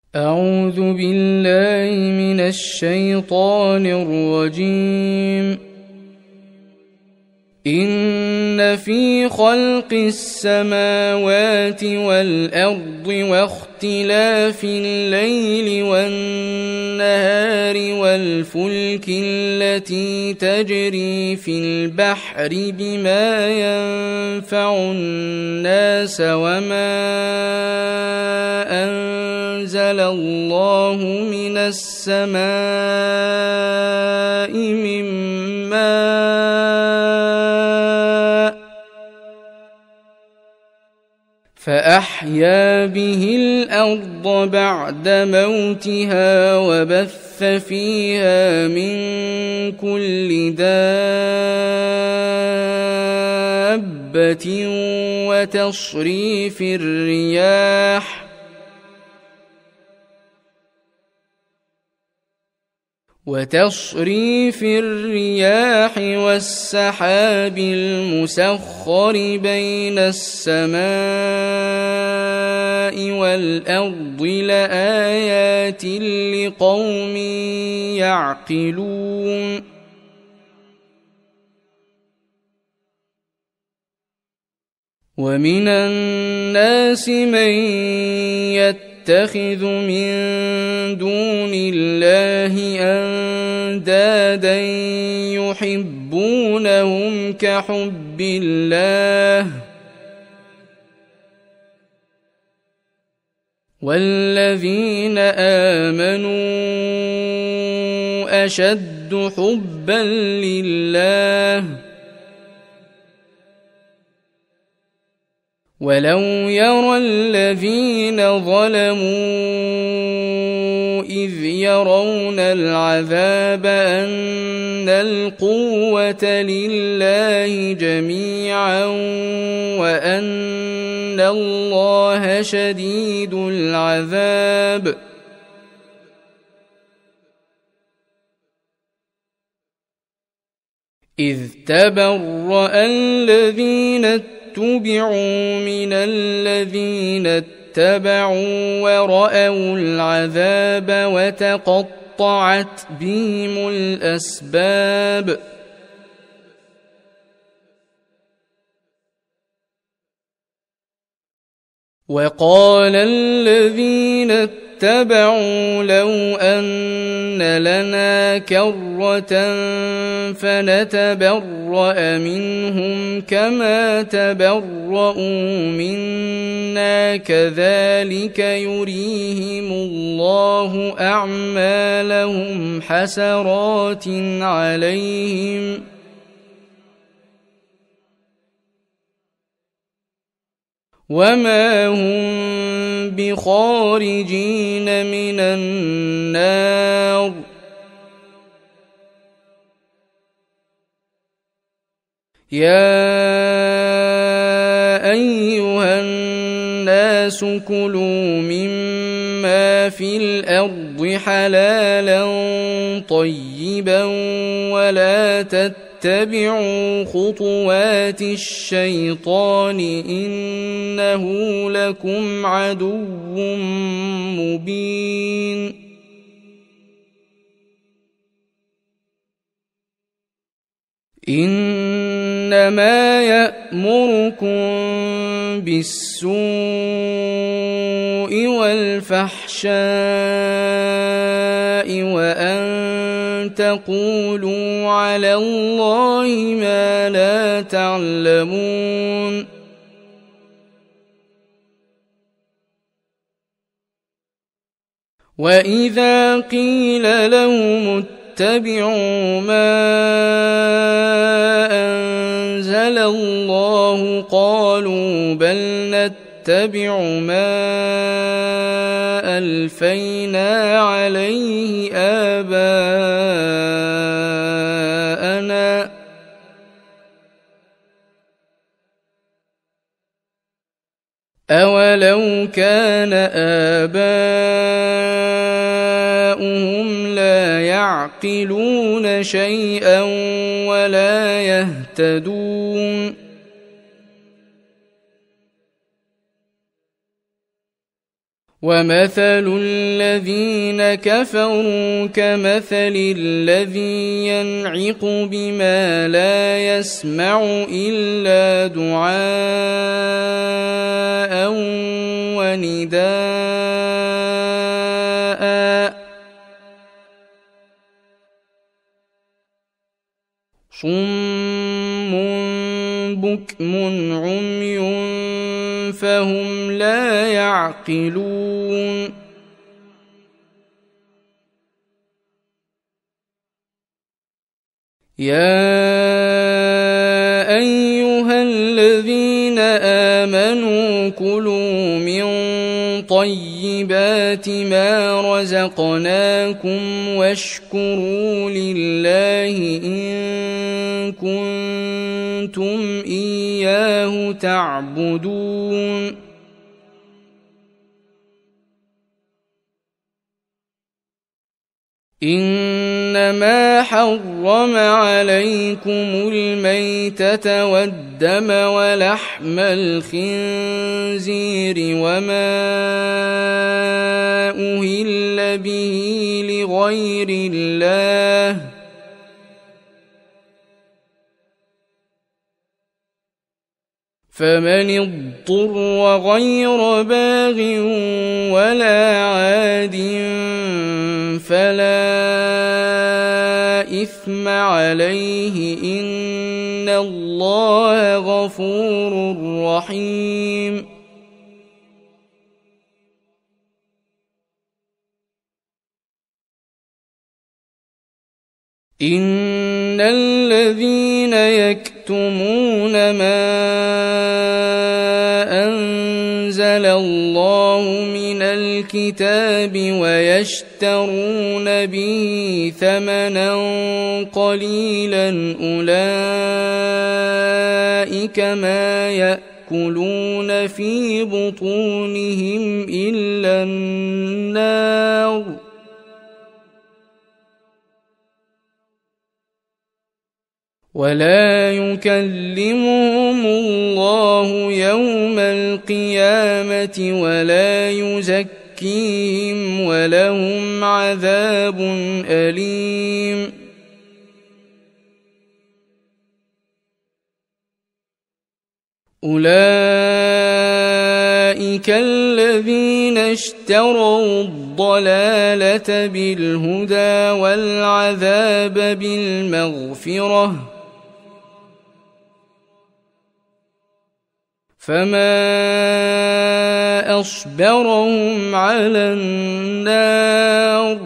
أعوذ بالله من الشيطان الرجيم. إن في خلق السماوات والأرض واختلاف الليل والنهار والفلك التي تجري في البحر بما ينفع الناس وما أنزل الله من السماء من ماء فأحيا به الأرض بعد موتها وبث فيها من كل دابة وتصريف الرياح والسحاب المسخر بين السماء والأرض لآيات لقوم يعقلون. ومن الناس من يتخذ من دون الله أندادا يحبونهم كحب الله والذين آمنوا أشد حبا لله ولو يرى الذين ظلموا إذ يرون العذاب أن القوة لله جميعا وأن الله شديد العذاب إذ تبرأ الذين اتبعوا من الذين اتبعوا ورأوا العذاب وتقطعت بهم الأسباب. وقال الذين اتبعوا لو أن لنا كرة فنتبرأ منهم كما تبرؤوا منا كذلك يريهم الله أعمالهم حسرات عليهم وما هم بخارجين من النار. يا أيها الناس كلوا مما في الأرض حلالا طيبا ولا تتبعوا خطوات الشيطان إنه لكم عدو مبين. إنما يأمركم بالسوء والفحشاء وأن تقولوا على الله ما لا تعلمون. وإذا قيل لهم اتبعوا ما أنزل الله قالوا بل نتبع ما ألفينا عليه آباءنا أولو كان آباؤهم لا يعقلون شيئا ولا يهتدون. ومثل الذين كفروا كمثل الذي ينعق بما لا يسمع إلا دعاء ونداء صم بكم عمي فهم لا يعقلون يا أيها الذين آمنوا كلوا من طيبات ما رزقناكم واشكروا لله إن كنتم إياه تعبدون إنما حرم عليكم الميتة والدم ولحم الخنزير وما أهل به لغير الله فمن اضطر غير باغ ولا عاد فلا إثم عليه إن الله غفور رحيم إن الذين يكتمون ما أنزل الله من الكتاب ويشترون به ثمنا قليلا أولئك ما يأكلون في بطونهم إلا النار ولا يكلمهم الله يوم القيامة ولا يزكيهم ولهم عذاب أليم أولئك الذين اشتروا الضلالة بالهدى والعذاب بالمغفرة فما أصبرهم على النار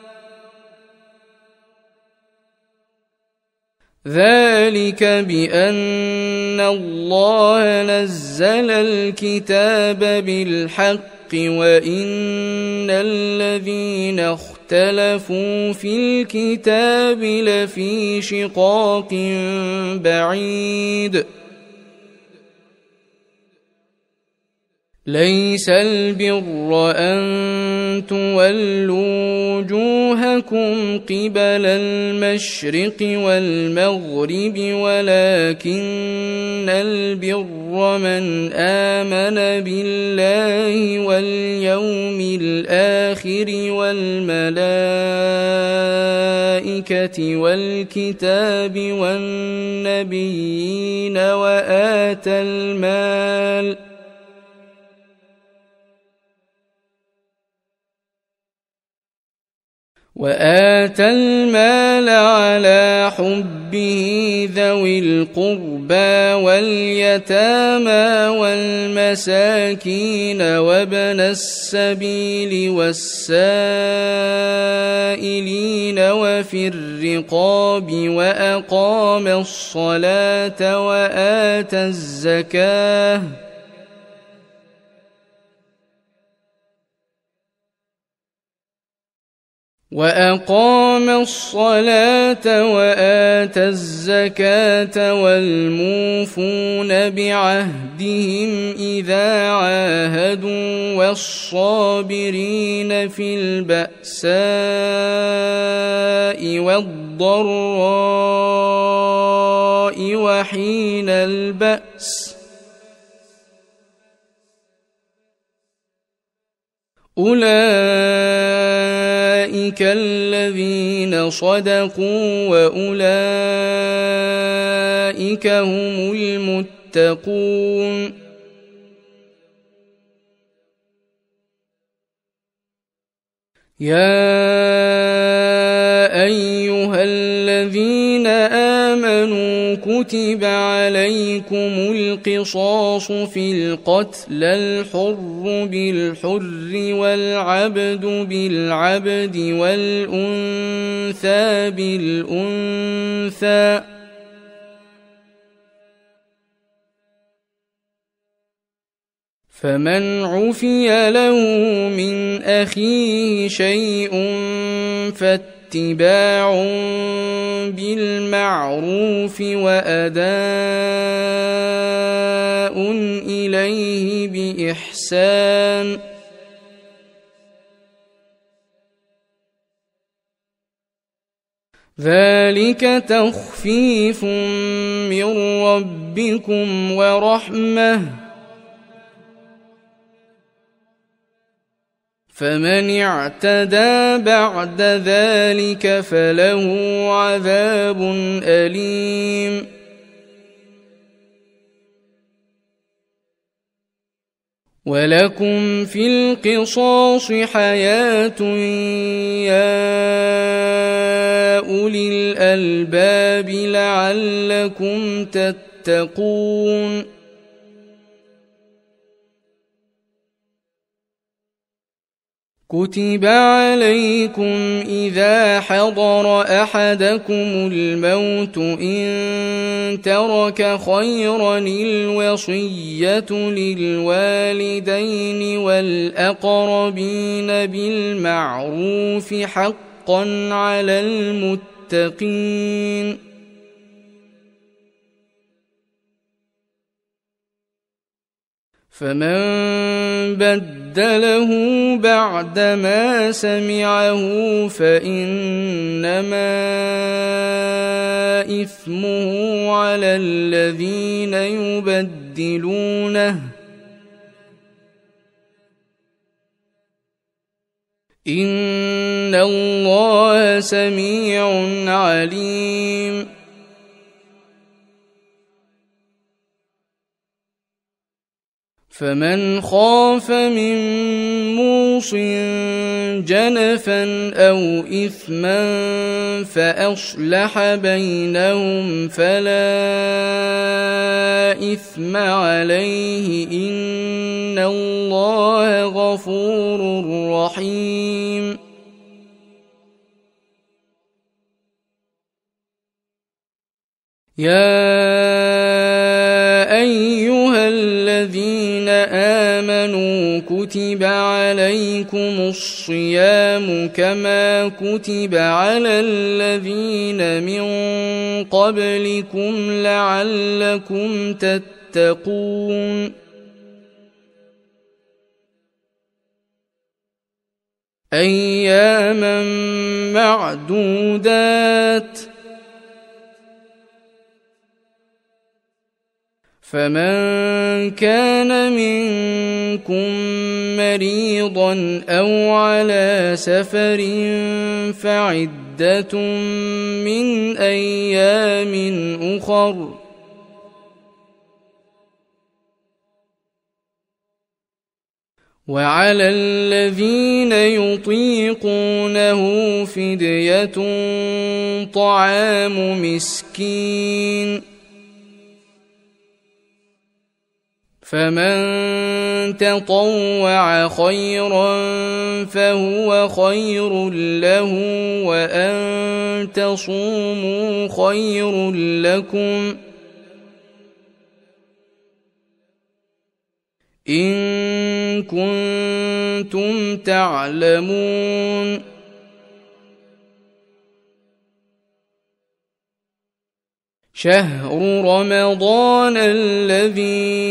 ذلك بأن الله نزل الكتاب بالحق وإن الذين اختلفوا في الكتاب لفي شقاق بعيد ليس البر أن تولوا وجوهكم قبل المشرق والمغرب ولكن البر من آمن بالله واليوم الآخر والملائكة والكتاب والنبيين وآتى المال على حبه ذوي القربى واليتامى والمساكين وابن السبيل والسائلين وفي الرقاب وأقام الصلاة وآتى الزكاة والموفون بعهدهم إذا عاهدوا والصابرين في البأساء والضراء وحين البأس أولئك الذين صدقوا وأولئك هم المتقون يا أيها الذين آمنوا كتب عليكم القصاص في القتل الحر بالحر والعبد بالعبد والأنثى بالأنثى فمن عفي له من أخيه شيء فاتباع بالمعروف وأداء إليه بإحسان ذلك تخفيف من ربكم ورحمة فمن اعتدى بعد ذلك فله عذاب أليم ولكم في القصاص حياة يا أولي الألباب لعلكم تتقون كتب عليكم إذا حضر أحدكم الموت إن ترك خيرا الوصية للوالدين والأقربين بالمعروف حقا على المتقين فمن بدله بعدما سمعه فإنما إثمه على الذين يبدلونه إن الله سميع عليم فمن خاف من موص جنفا أو إثما فأصلح بينهم فلا إثم عليه إن الله غفور رحيم يا أيها الذين آمنوا كتب عليكم الصيام كما كتب على الذين من قبلكم لعلكم تتقون أياما معدودات فمن كان منكم مريضا أو على سفر فعدة من أيام أخر وعلى الذين يطيقونه فدية طعام مسكين فمن تطوع خيرا فهو خير له وأن تصوموا خير لكم إن كنتم تعلمون شهر رمضان الذي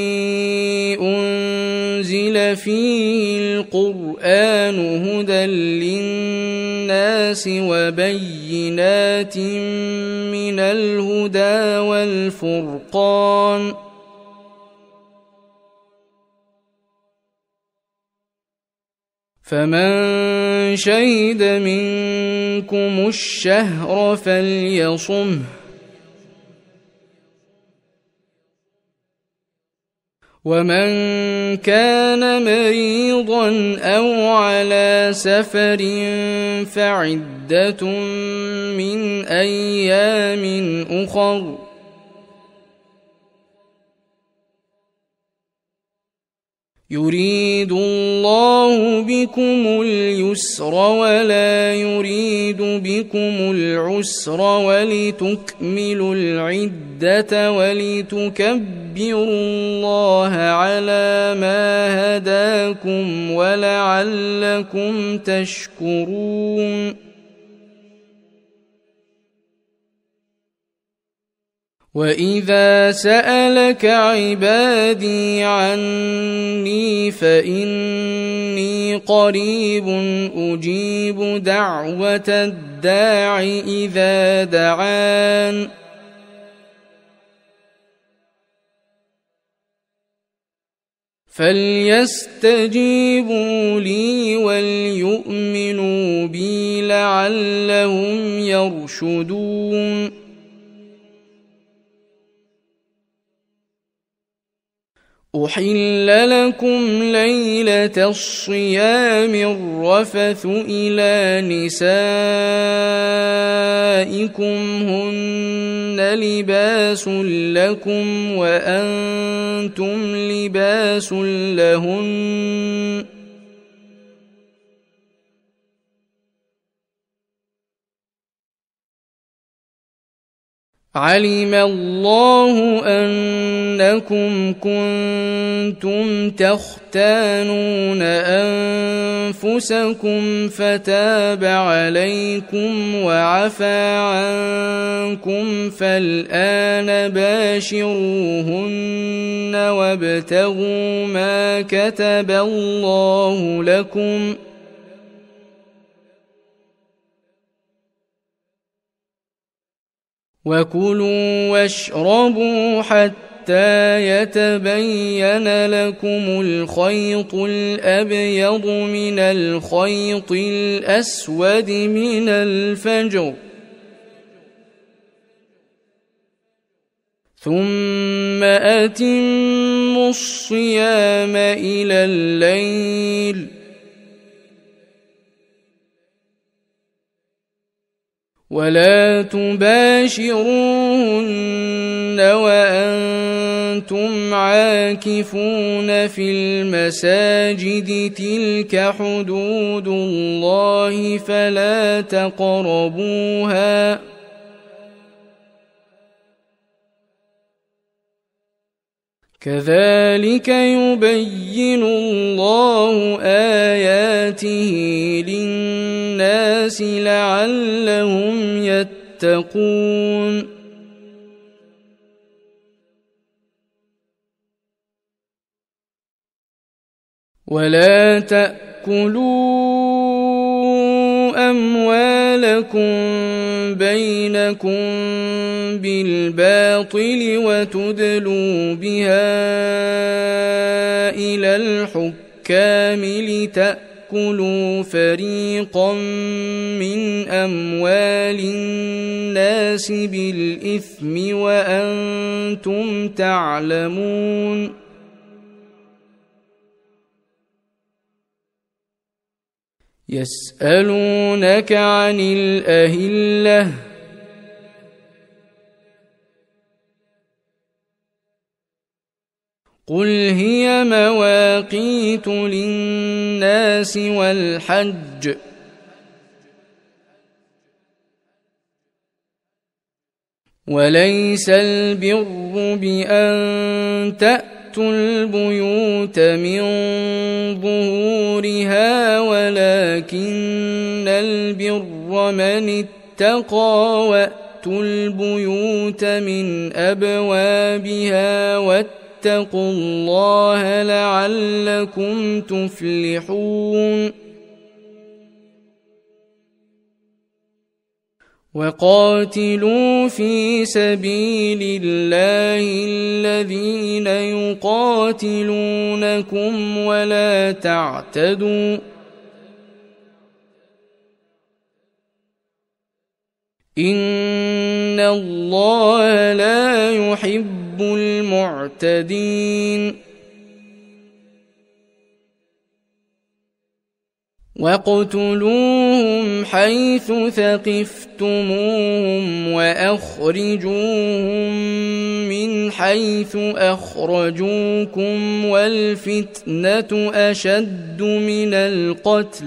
أنزل فيه القرآن هدى للناس وبينات من الهدى والفرقان فمن شهد منكم الشهر فليصمه ومن كان مريضا أو على سفر فعدة من أيام أخر يريد الله بكم اليسر ولا يريد بكم العسر ولتكملوا العدة ولتكبروا الله على ما هداكم ولعلكم تشكرون وَإِذَا سَأَلَكَ عِبَادِي عَنِّي فَإِنِّي قَرِيبٌ أُجِيبُ دَعْوَةَ الدَّاعِ إِذَا دَعَانِ فَلْيَسْتَجِيبُوا لِي وَلْيُؤْمِنُوا بِي لَعَلَّهُمْ يَرْشُدُونَ أحل لكم ليلة الصيام الرفث إلى نسائكم هن لباس لكم وأنتم لباس لهن علم الله أنكم كنتم تختانون أنفسكم فتاب عليكم وعفى عنكم فالآن باشروهن وابتغوا ما كتب الله لكم وكلوا واشربوا حتى يتبين لكم الخيط الأبيض من الخيط الأسود من الفجر ثم أتموا الصيام إلى الليل ولا تباشروهن وأنتم عاكفون في المساجد تلك حدود الله فلا تقربوها كذلك يبين الله آياته للناس لعلهم يتقون ولا تأكلوا أموالكم بينكم بالباطل وتدلوا بها إلى الحكام لتأكلوا فريقا من أموال الناس بالإثم وأنتم تعلمون يسألونك عن الأهلة قل هي مواقيت للناس والحج وليس البر بأن تأتوا البيوت من ظهورها ولكن البر من اتقى وأتوا البيوت من أبوابها واتقوا الله لعلكم تفلحون وقاتلوا في سبيل الله الذين يقاتلونكم ولا تعتدوا إن الله لا يحب المعتدين واقتلوهم حيث ثقفتموهم وأخرجوهم من حيث أخرجوكم والفتنة أشد من القتل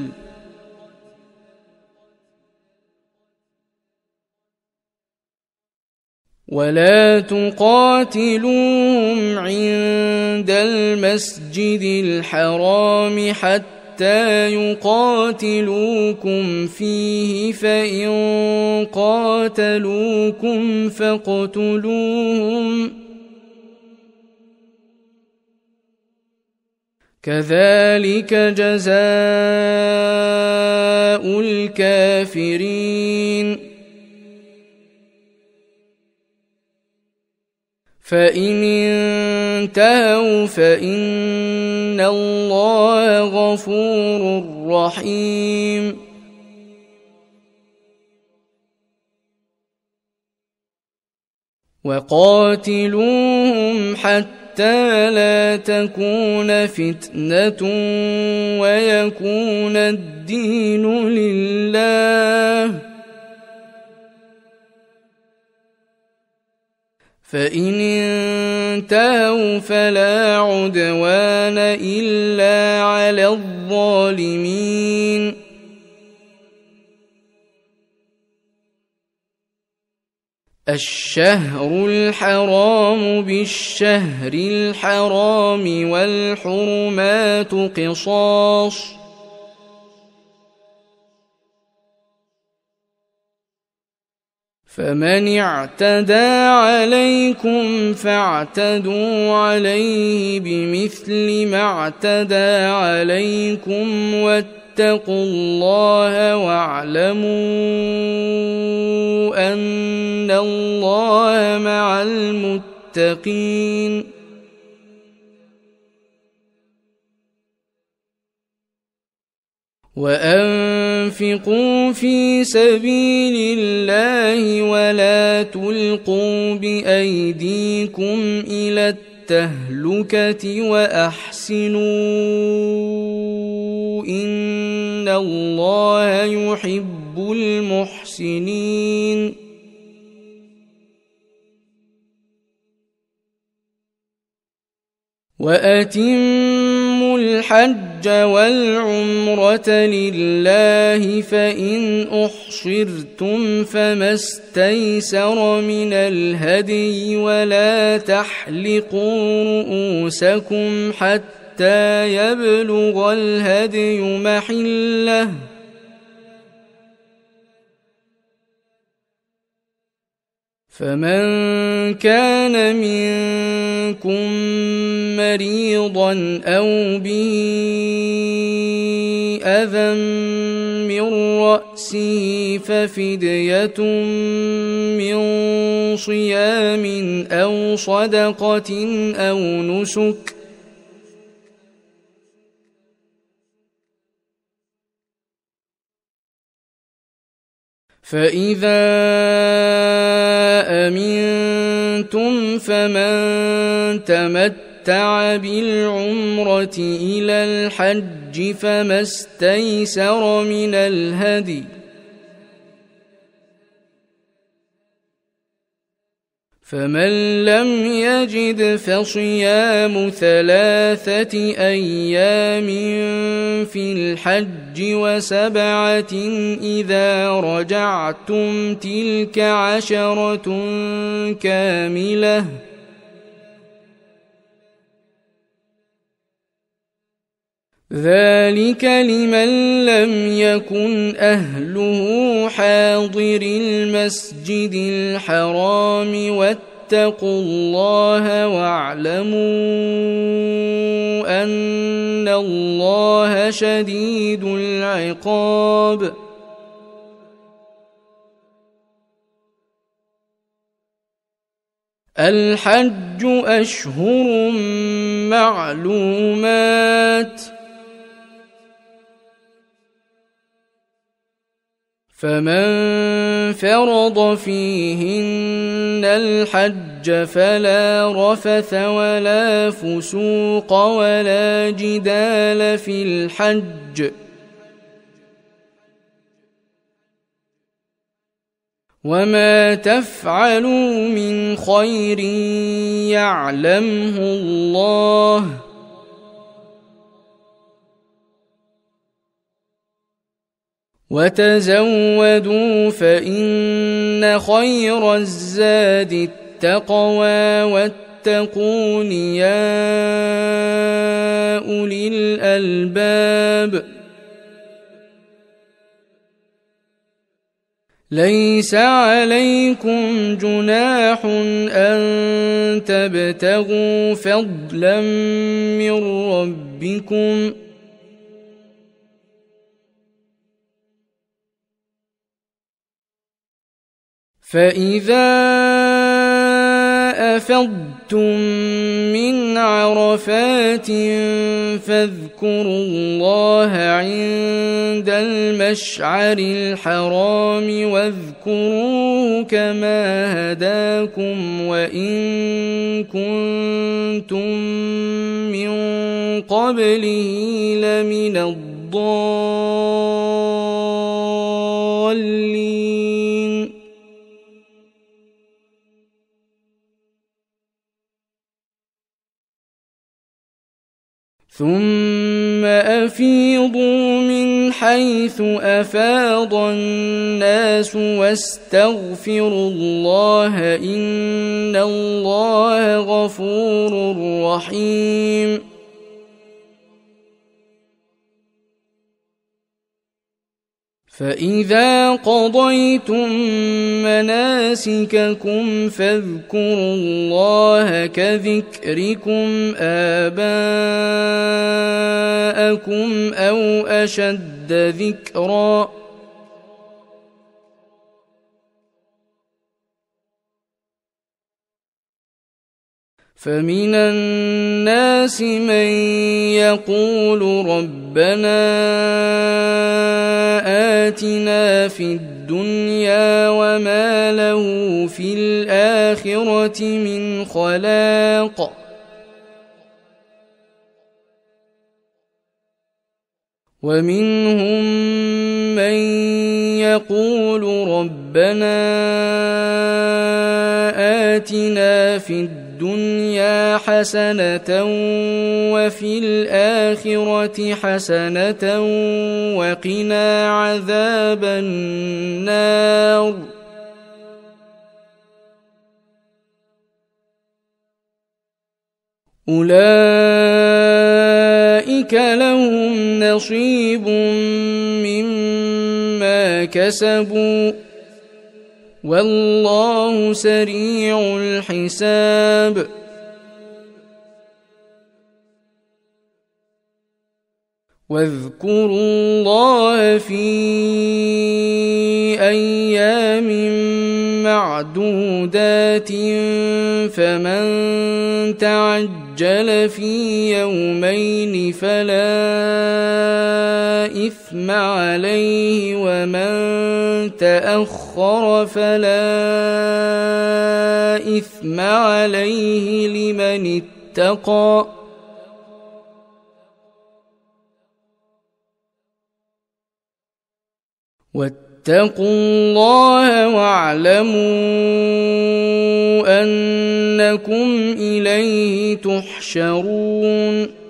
ولا تقاتلوهم عند المسجد الحرام حتى يقاتلوكم فيه فإن قاتلوكم فاقتلوهم كذلك جزاء الكافرين فإن انتهوا فإن الله غفور رحيم وقاتلوهم حتى لا تكون فتنة ويكون الدين لله فإن انتهوا فلا عدوان إلا على الظالمين الشهر الحرام بالشهر الحرام والحرمات قصاص فمن اعتدى عليكم فاعتدوا عليه بمثل ما اعتدى عليكم واتقوا الله واعلموا أن الله مع المتقين وأنفقوا في سبيل الله ولا تلقوا بأيديكم إلى التهلكة وأحسنوا إن الله يحب المحسنين وأتموا الحج والعمرة لله فإن أحصرتم فما استيسر من الهدي ولا تحلقوا رؤوسكم حتى يبلغ الهدي محله فمن كان منكم مريضا أو به أذى من رأسه ففدية من صيام أو صدقة أو نسك فإذا أمنتم فمن تمتع بالعمرة إلى الحج فما استيسر من الهدي فمن لم يجد فصيام 3 أيام في الحج و7 إذا رجعتم تلك 10 كاملة ذلك لمن لم يكن أهله حاضر المسجد الحرام واتقوا الله واعلموا أن الله شديد العقاب الحج أشهر معلومات فمن فرض فيهن الحج فلا رفث ولا فسوق ولا جدال في الحج وما تفعلوا من خير يعلمه الله وتزودوا فإن خير الزاد التقوى واتقون يا أولي الألباب ليس عليكم جناح أن تبتغوا فضلا من ربكم فإذا أفضتم من عرفات فاذكروا الله عند المشعر الحرام واذكروه كما هداكم وإن كنتم من قبله لمن الضالين ثم أفيضوا من حيث أفاض الناس واستغفروا الله إن الله غفور رحيم فإذا قضيتم مناسككم فاذكروا الله كذكركم آباءكم أو أشد ذكرا فمن الناس من يقول ربنا آتنا في الدنيا وما له في الآخرة من خلاق ومنهم من يقول ربنا آتنا في الدنيا حسنة وفي الآخرة حسنة وقنا عذاب النار أولئك لهم نصيب مما كسبوا والله سريع الحساب واذكروا الله في أيام معدودات فمن تعجل في يومين فلا إثم عليه ومن تأخر فلا إثم عليه لمن اتقى واتقوا الله واعلموا أنكم إليه تحشرون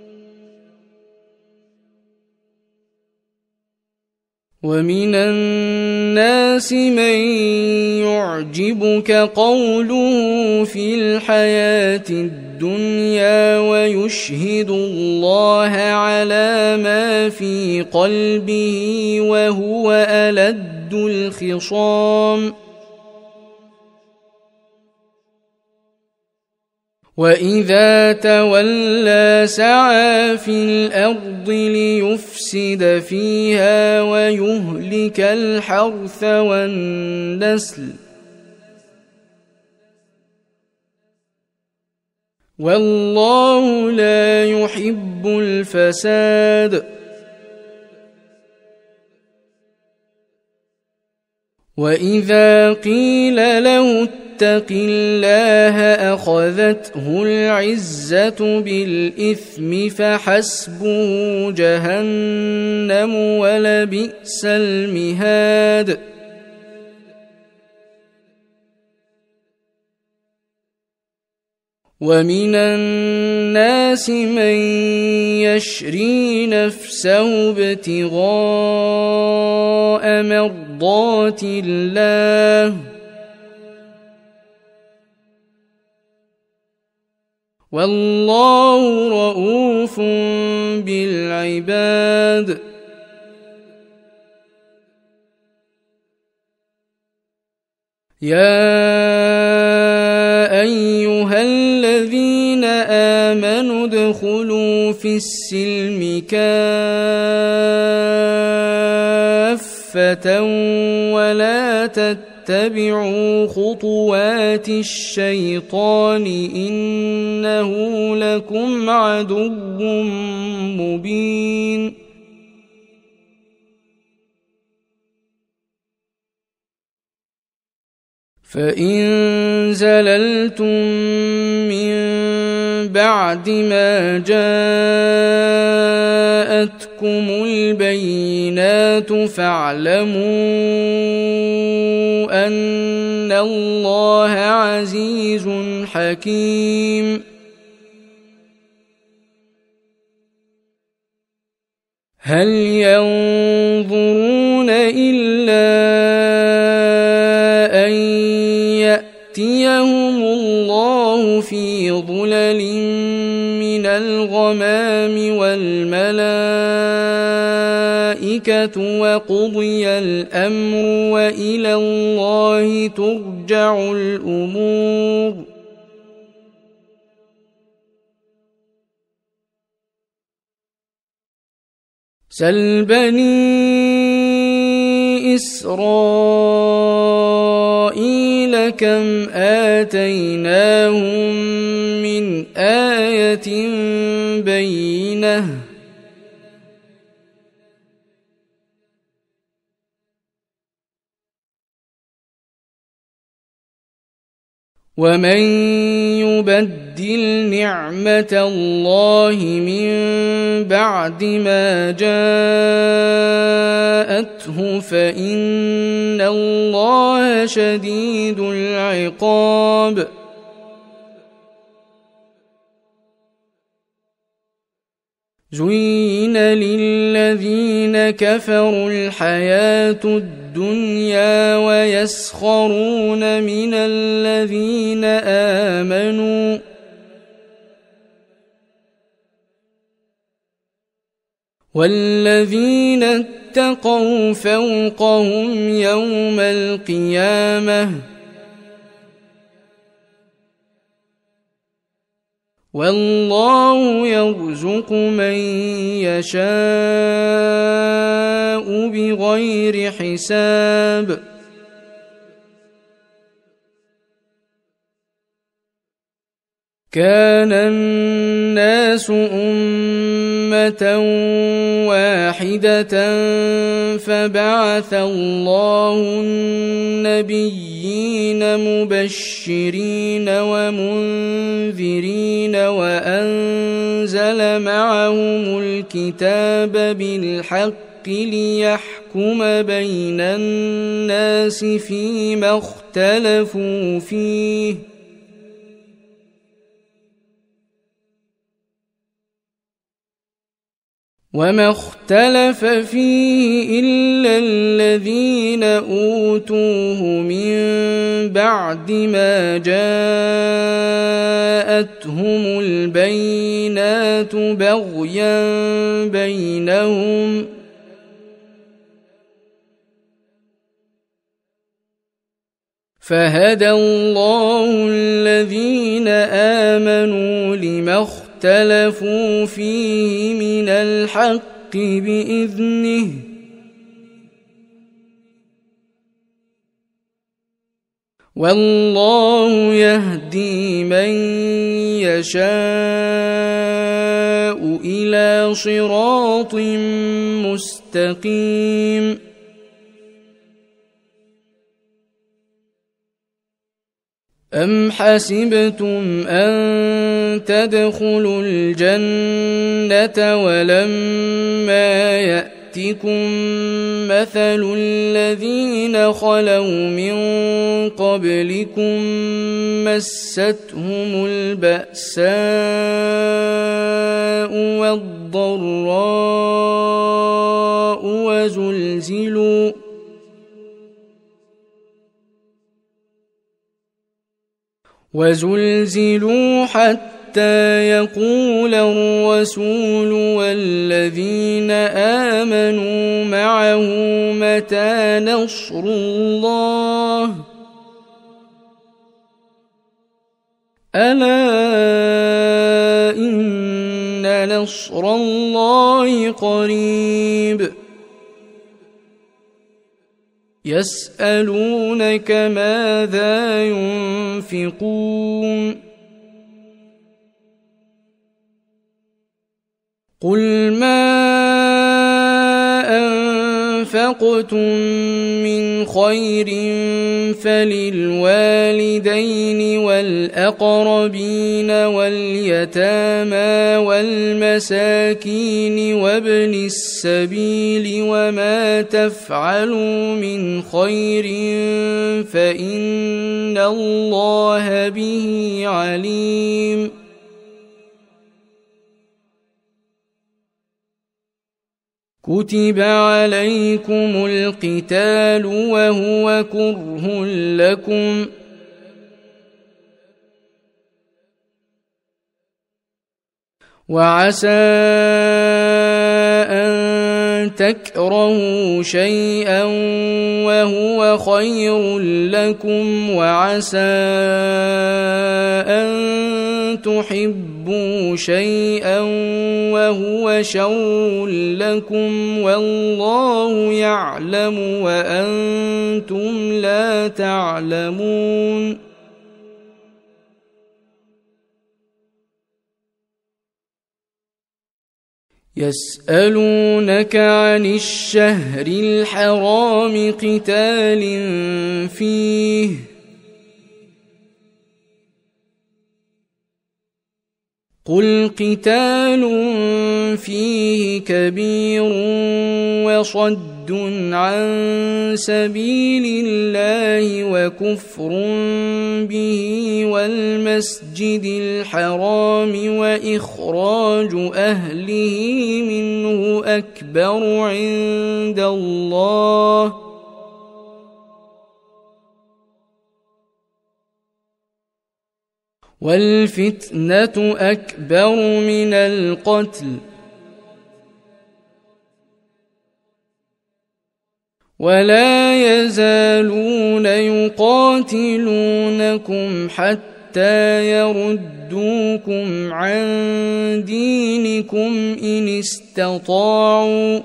ومن الناس من يعجبك قوله في الحياة الدنيا ويشهد الله على ما في قلبه وهو ألد الخصام وإذا تولى سعى في الأرض ليفسد فيها ويهلك الحرث والنسل والله لا يحب الفساد وإذا قيل له اتق الله أخذته العزة بالإثم فحسبه جهنم ولبئس المهاد ومن الناس من يشري نفسه ابتغاء مرضات الله والله رؤوف بالعباد يا أيها الذين آمنوا ادخلوا في السلم كافة ولا تتبعوا خطوات الشيطان إنه لكم عدو مبين فإن زللتم من بعد ما جاءتكم البينات فاعلموا أن الله عزيز حكيم هل ينظرون إلا أن يأتيهم الله في ظلل من الغمام والملائكة وقضي الأمر وإلى الله ترجع الأمور سل بني إسرائيل كم آتيناهم من آية بينة ومن يبدل نعمة الله من بعد ما جاءته فإن الله شديد العقاب زين للذين كفروا الحياة الدنيا ويسخرون من الذين آمنوا والذين اتقوا فوقهم يوم القيامة والله يرزق من يشاء بغير حساب كان الناس أمة واحدة فبعث الله النبيين مبشرين ومنذرين وأنزل معهم الكتاب بالحق ليحكم بين الناس فيما اختلفوا فيه وما اختلف فيه إلا الذين أوتوه من بعد ما جاءتهم البينات بغيا بينهم فهدى الله الذين آمنوا لما اختلفوا فيه من الحق بإذنه والله يهدي من يشاء إلى صراط مستقيم أم حسبتم أن تدخلوا الجنة ولما يأتكم مثل الذين خلوا من قبلكم مستهم البأساء والضراء وزلزلوا حتى يقول الرسول والذين آمنوا معه متى نصر الله ألا إن نصر الله قريب يسألونك ماذا ينفقون قل ما أنفقتم من خير فللوالدين والأقربين واليتامى والمساكين وابن السبيل وما تفعلوا من خير فإن الله به عليم كتب عليكم القتال وهو كره لكم وعسى أن تكرهوا شيئا وهو خير لكم وعسى أن تحبوا شيئا وهو شر لكم والله يعلم وأنتم لا تعلمون يسألونك عن الشهر الحرام قتال فيه قل قتال فيه كبير وصد عن سبيل الله وكفر به والمسجد الحرام وإخراج أهله منه أكبر عند الله والفتنة أكبر من القتل ولا يزالون يقاتلونكم حتى يردوكم عن دينكم إن استطاعوا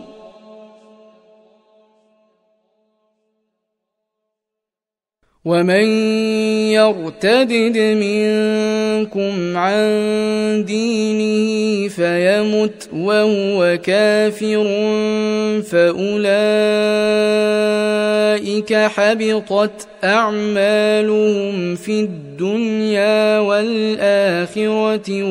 ومن يرتدد منكم عن دينه فيمت وهو كافر فأولئك حبطت أعمالهم في الدنيا والآخرة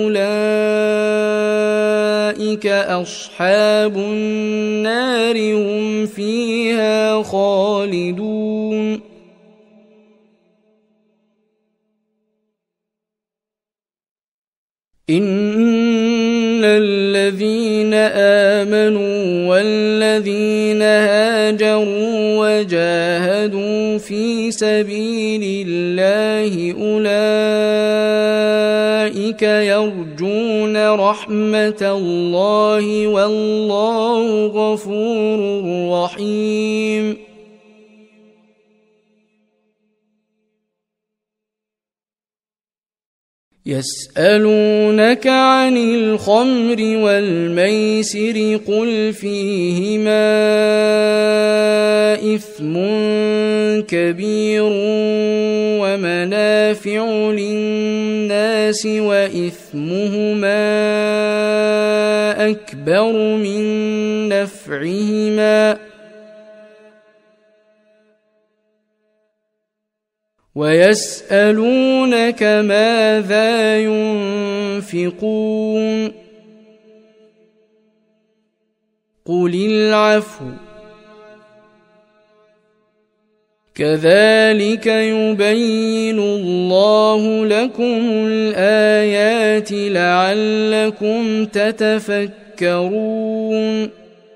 وأولئك أصحاب النار هم فيها خالدون إن الذين آمنوا والذين هاجروا وجاهدوا في سبيل الله أولئك يرجون رحمة الله والله غفور رحيم يسألونك عن الخمر والميسر قل فيهما إثم كبير ومنافع للناس وإثمهما أكبر من نفعهما ويسألونك ماذا ينفقون قل العفو كذلك يبين الله لكم الآيات لعلكم تتفكرون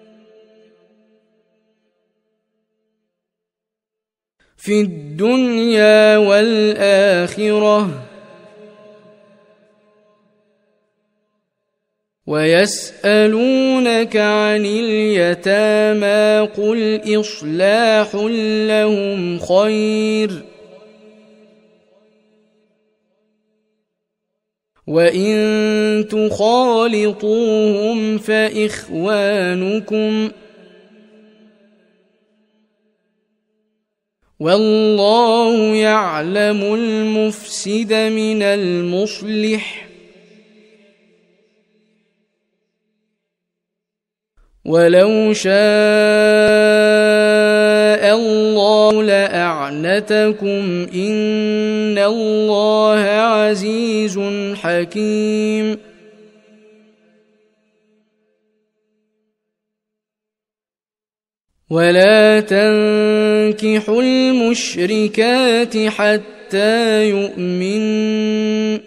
في الدنيا والآخرة ويسألونك عن اليتامى قل إصلاح لهم خير وإن تخالطوهم فإخوانكم والله يعلم المفسد من المصلح ولو شاء الله لأعنتكم إن الله عزيز حكيم ولا تنكحوا المشركات حتى يؤمنوا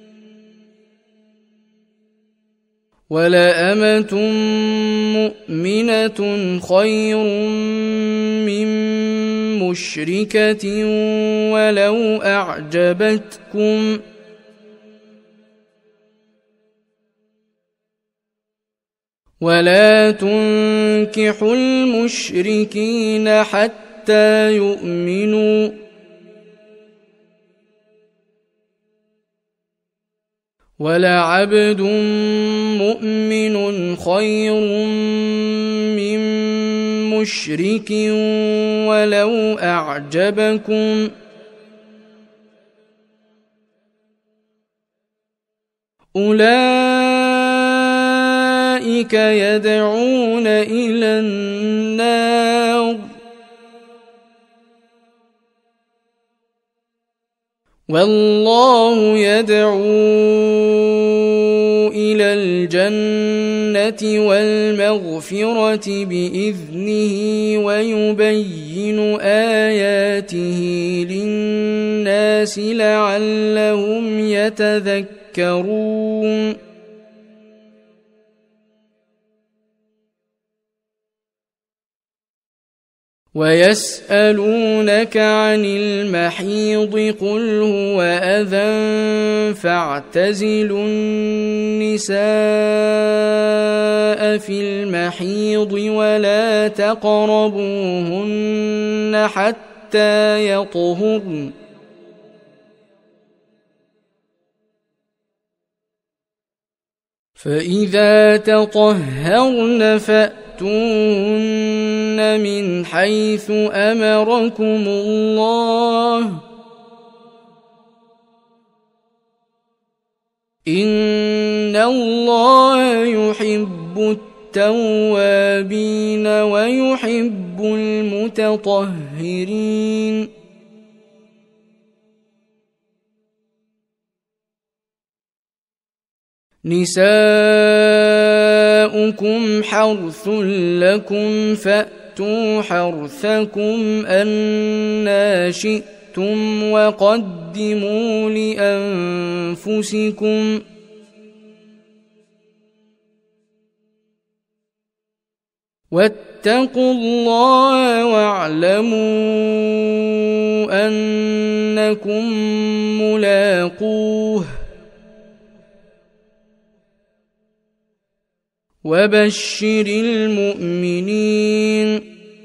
ولأمة مؤمنة خير من مشركة ولو أعجبتكم ولا تنكحوا المشركين حتى يؤمنوا ولعبد مؤمن خير من مشرك ولو أعجبكم أولئك يدعون إلى النار والله يدعو إلى الجنة والمغفرة بإذنه ويبين آياته للناس لعلهم يتذكرون ويسألونك عن المحيض قل هو أذى فاعتزلوا النساء في المحيض ولا تقربوهن حتى يطهرن فإذا تطهرن فأتوهن من حيث أمركم الله إن الله يحب التوابين ويحب المتطهرين نساؤكم حرث لكم فأتوا حرثكم أنى شئتم وقدموا لأنفسكم واتقوا الله واعلموا أنكم ملاقوه وبشر المؤمنين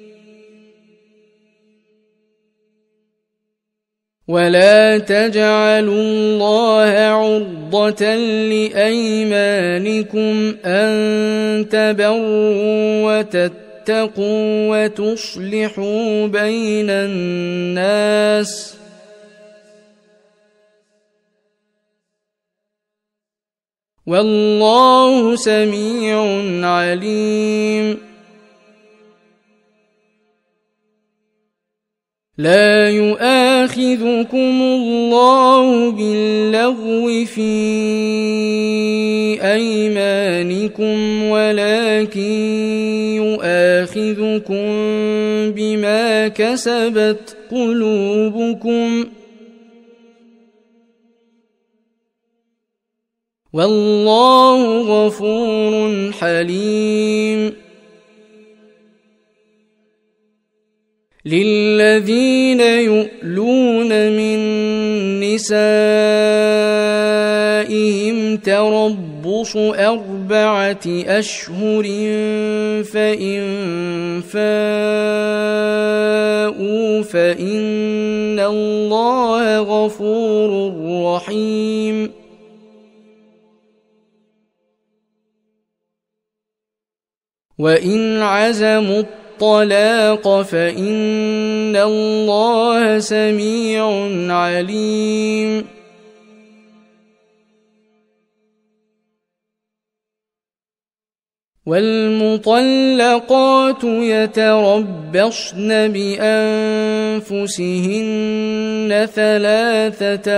ولا تجعلوا الله عرضة لأيمانكم أن تبروا وتتقوا وتصلحوا بين الناس والله سميع عليم لا يؤاخذكم الله باللغو في أيمانكم ولكن يؤاخذكم بما كسبت قلوبكم والله غفور حليم للذين يؤلون من نسائهم تربص 4 أشهر فإن فاءوا فإن الله غفور رحيم وإن عزموا الطلاق فإن الله سميع عليم والمطلقات يتربصن بأنفسهن 3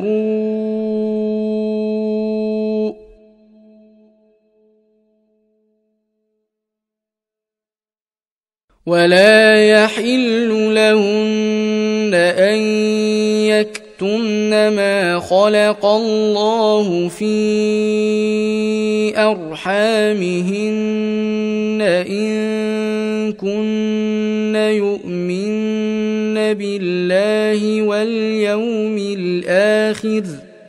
قروء ولا يحل لهن أن يكتمن ما خلق الله في أرحامهن إن كن يؤمن بالله واليوم الآخر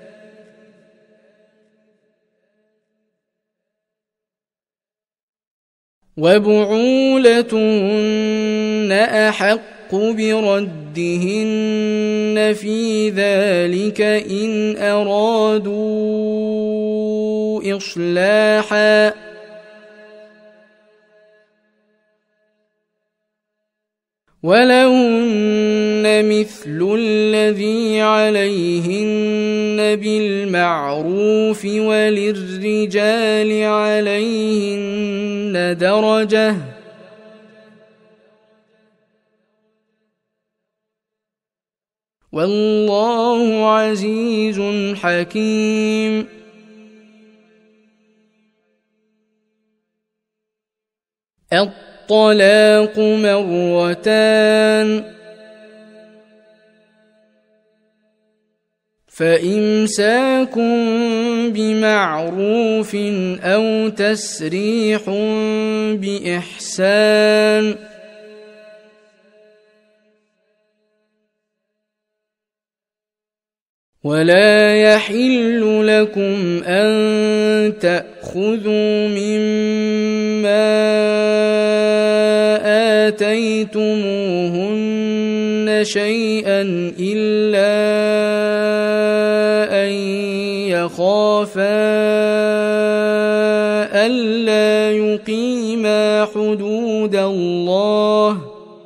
وبعولتهن أحق بردهن في ذلك إن أرادوا إصلاحا ولهن مثل الذي عليهن بالمعروف وللرجال عليهن درجة والله عزيز حكيم الطلاق 2 فإمساك بمعروف أو تسريح بإحسان ولا يحل لكم أن تأخذوا مما آتيتموهن شيئا إلا أن يخافا ألا يقيما حدود الله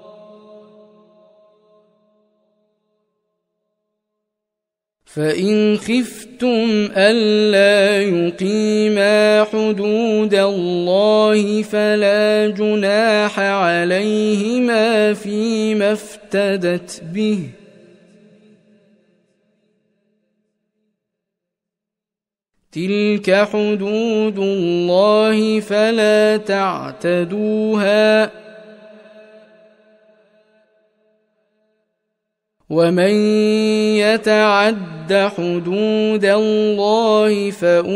فإن خفتم ألا يقيما حدود الله فلا جناح عليهما فيما افتدت به تلك حدود الله فلا تعتدوها ومن يتعد حدود الله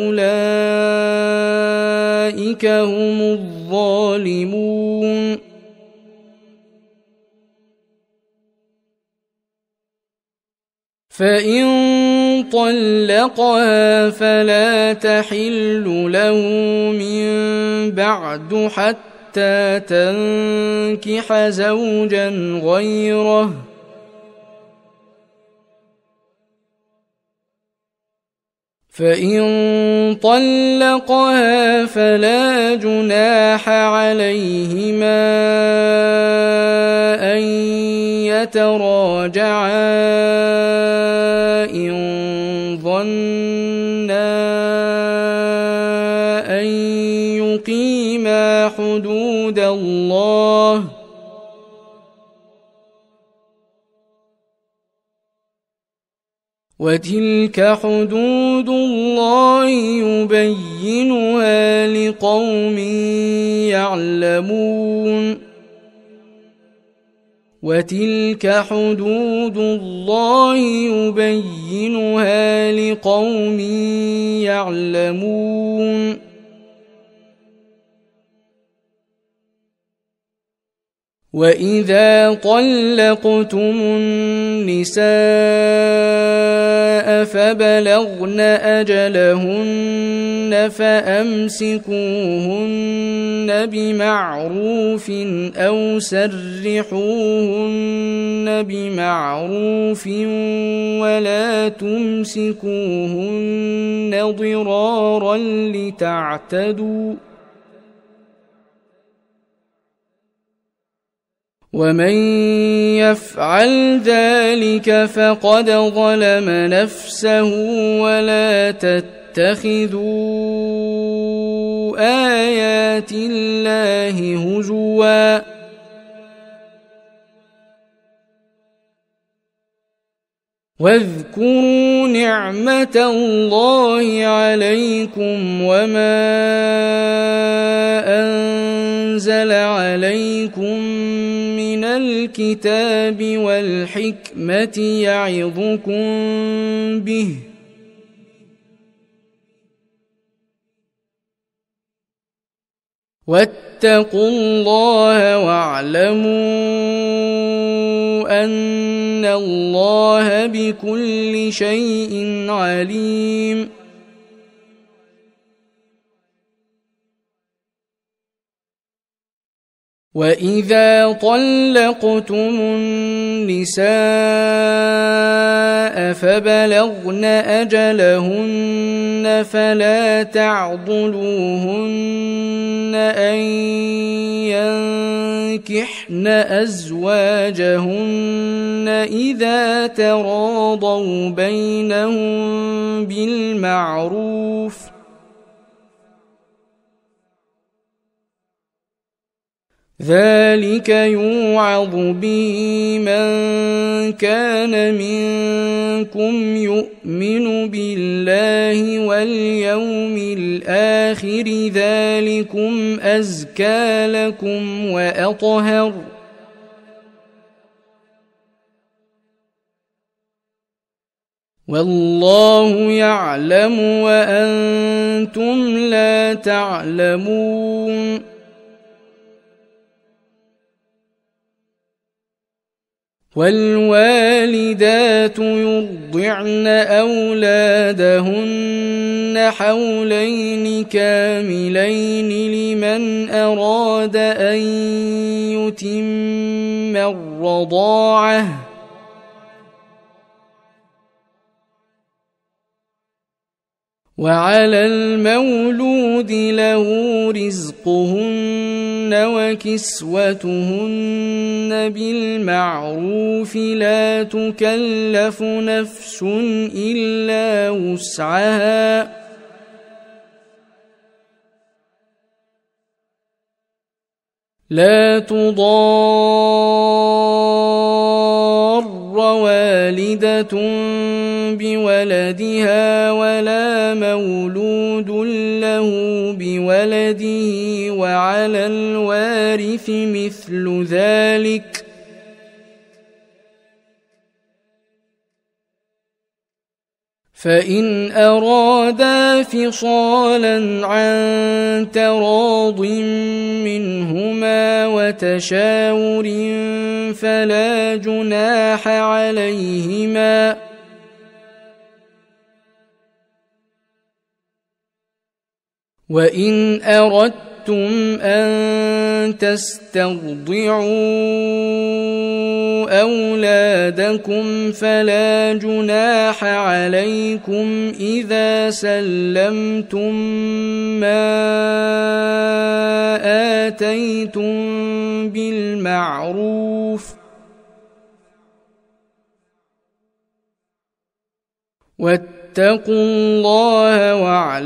فأولئك هم الظالمون فإن طلقها فلا تحل له من بعد حتى تنكح زوجا غيره فإن طلقها فلا جناح عليهما أن يتراجعا إن ظنا أن يقيما حدود الله وتلك حدود الله يبينها لقوم يعلمون وتلك حدود الله يبينها لقوم يعلمون وإذا طلقتم النساء فبلغن أجلهن فأمسكوهن بمعروف أو سرحوهن بمعروف ولا تمسكوهن ضرارا لتعتدوا ومن يفعل ذلك فقد ظلم نفسه ولا تتخذوا آيات الله هزوا واذكروا نعمة الله عليكم وما أنزل عليكم من الكتاب والحكمة يعظكم به واتقوا الله واعلموا أن الله بكل شيء عليم وإذا طلقتم النساء فبلغن أجلهن فلا تعضلوهن أن ينكحن أزواجهن إذا تراضوا بينهم بالمعروف ذلك يوعظ به من كان منكم يؤمن بالله واليوم الآخر ذلكم أزكى لكم وأطهر والله يعلم وأنتم لا تعلمون والوالدات يرضعن أولادهن حولين كاملين لمن أراد أن يتم الرضاعة وعلى المولود له رزقهن وكسوتهن بالمعروف لا تكلف نفس إلا وسعها لا تضار والدة بولدها ولا مولود له بولده وعلى الوارث مثل ذلك فإن أرادا فصالا عن تراض منهما وتشاور فلا جناح عليهما وإن أردتم أن تسترضعوا أولادكم فلا جناح عليكم إذا سلمتم ما آتيتم بالمعروف واتقوا الله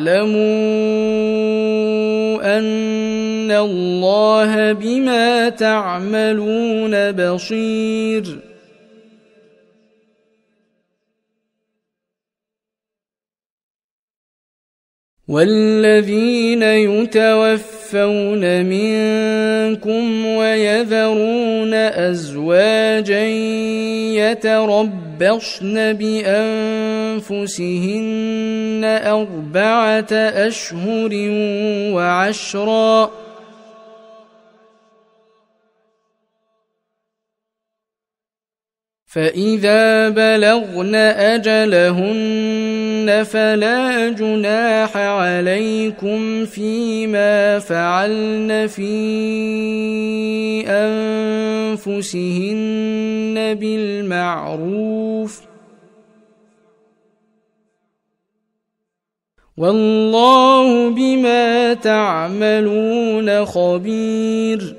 واعلموا أن الله بما تعملون بصير والذين يتوفون منكم ويذرون أزواجا يتربصن بأنفسهن 4 أشهر وعشرا فإذا بلغن أجلهن فلا جناح عليكم فيما فعلن في أنفسهن بالمعروف والله بما تعملون خبير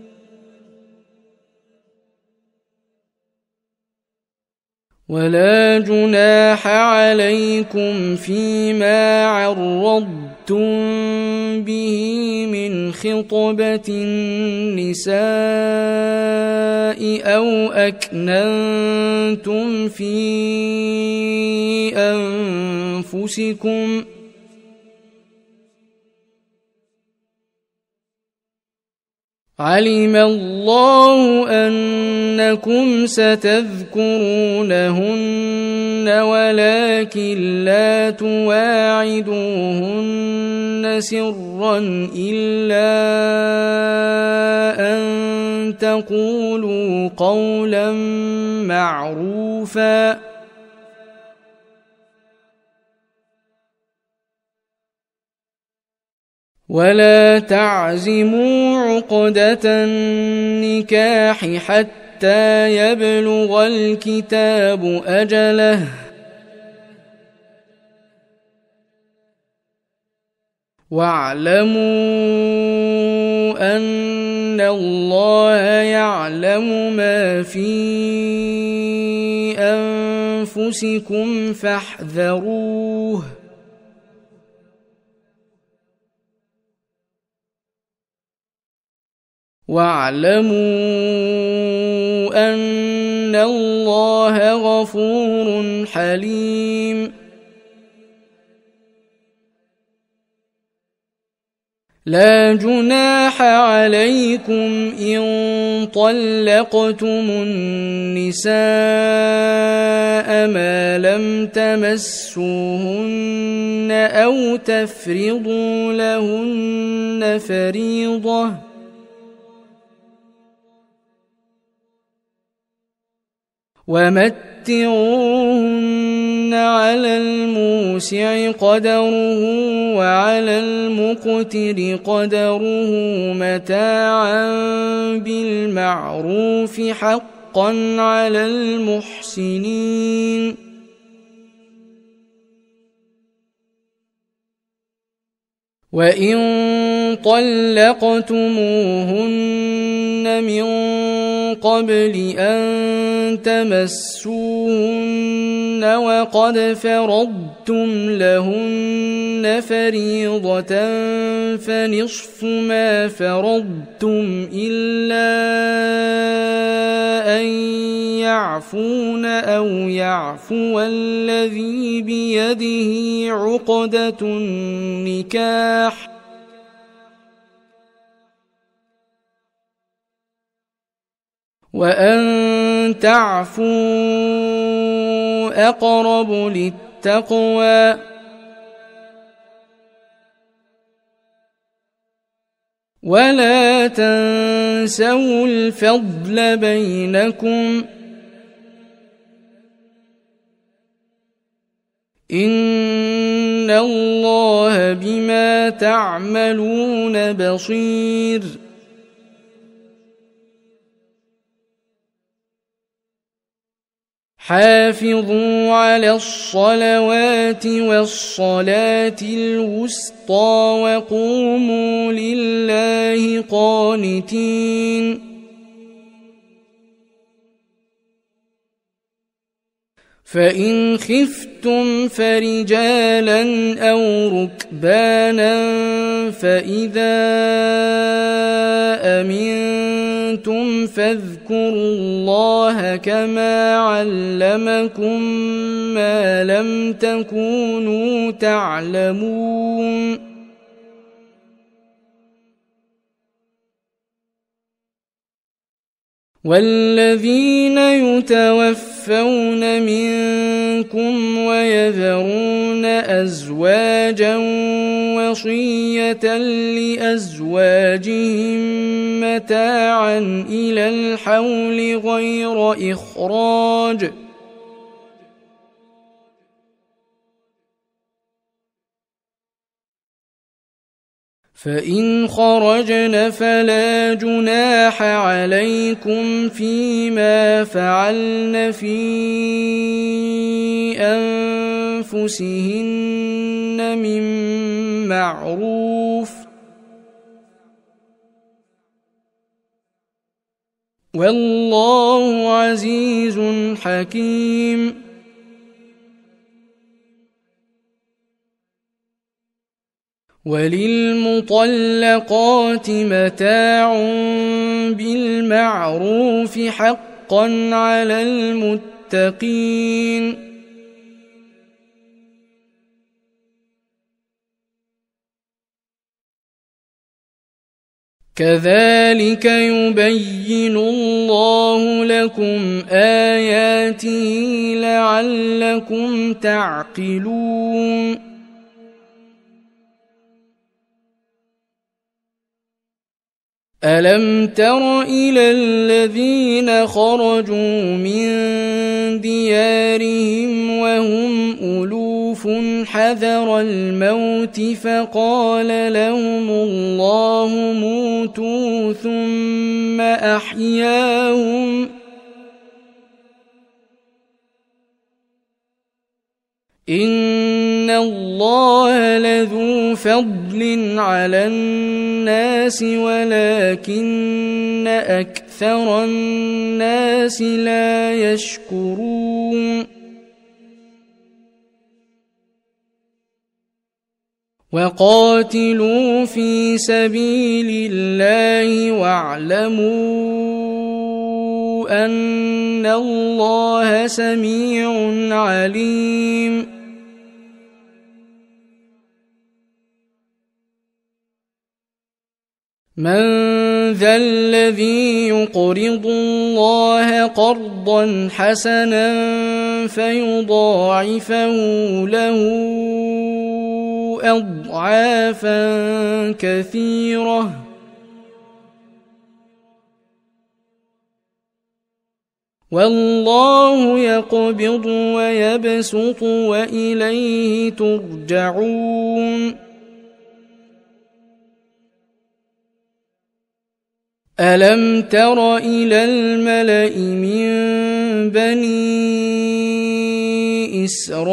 ولا جناح عليكم فيما عرضتم به من خطبة النساء أو أكننتم في أنفسكم علم الله أنكم ستذكرونهن ولكن لا تواعدوهن سرا إلا أن تقولوا قولا معروفا ولا تعزموا عقدة النكاح حتى يبلغ الكتاب أجله واعلموا أن الله يعلم ما في أنفسكم فاحذروه واعلموا أن الله غفور حليم لا جناح عليكم إن طلقتم النساء ما لم تمسوهن أو تفرضوا لهن فريضة ومتعوهن على الموسع قدره وعلى المقتر قدره متاعا بالمعروف حقا على المحسنين وإن طلقتموهن من قبل أن تمسوهن وقد فرضتم لهن فريضة فنصف ما فرضتم إلا أن يعفون أو يعفو الذي بيده عقدة النكاح وأن تعفوا أقرب للتقوى ولا تنسوا الفضل بينكم إن الله بما تعملون بصير حافظوا على الصلوات والصلاة الوسطى وقوموا لله قانتين فإن خفتم فرجالا أو ركبانا فإذا أمنتم نسيتم فاذكروا الله كما علمكم ما لم تكونوا تعلمون والذين يتوفون منكم ويذرون أزواجا وصية لأزواجهم متاعا إلى الحول غير إخراج فإن خرجن فلا جناح عليكم فيما فعلن في أنفسهن من معروف والله عزيز حكيم وللمطلقات متاع بالمعروف حقا على المتقين كذلك يبين الله لكم آياته لعلكم تعقلون ألم تر إلى الذين خرجوا من ديارهم وهم ألوف حذر الموت فقال لهم الله موتوا ثم أحياهم إن الله لذو فضل على الناس ولكن أكثر الناس لا يشكرون وقاتلوا في سبيل الله واعلموا أن الله سميع عليم من ذا الذي يقرض الله قرضا حسنا فيضاعفه له أضعافا كثيرة والله يقبض ويبسط وإليه ترجعون ألم تر إلى الملأ من بني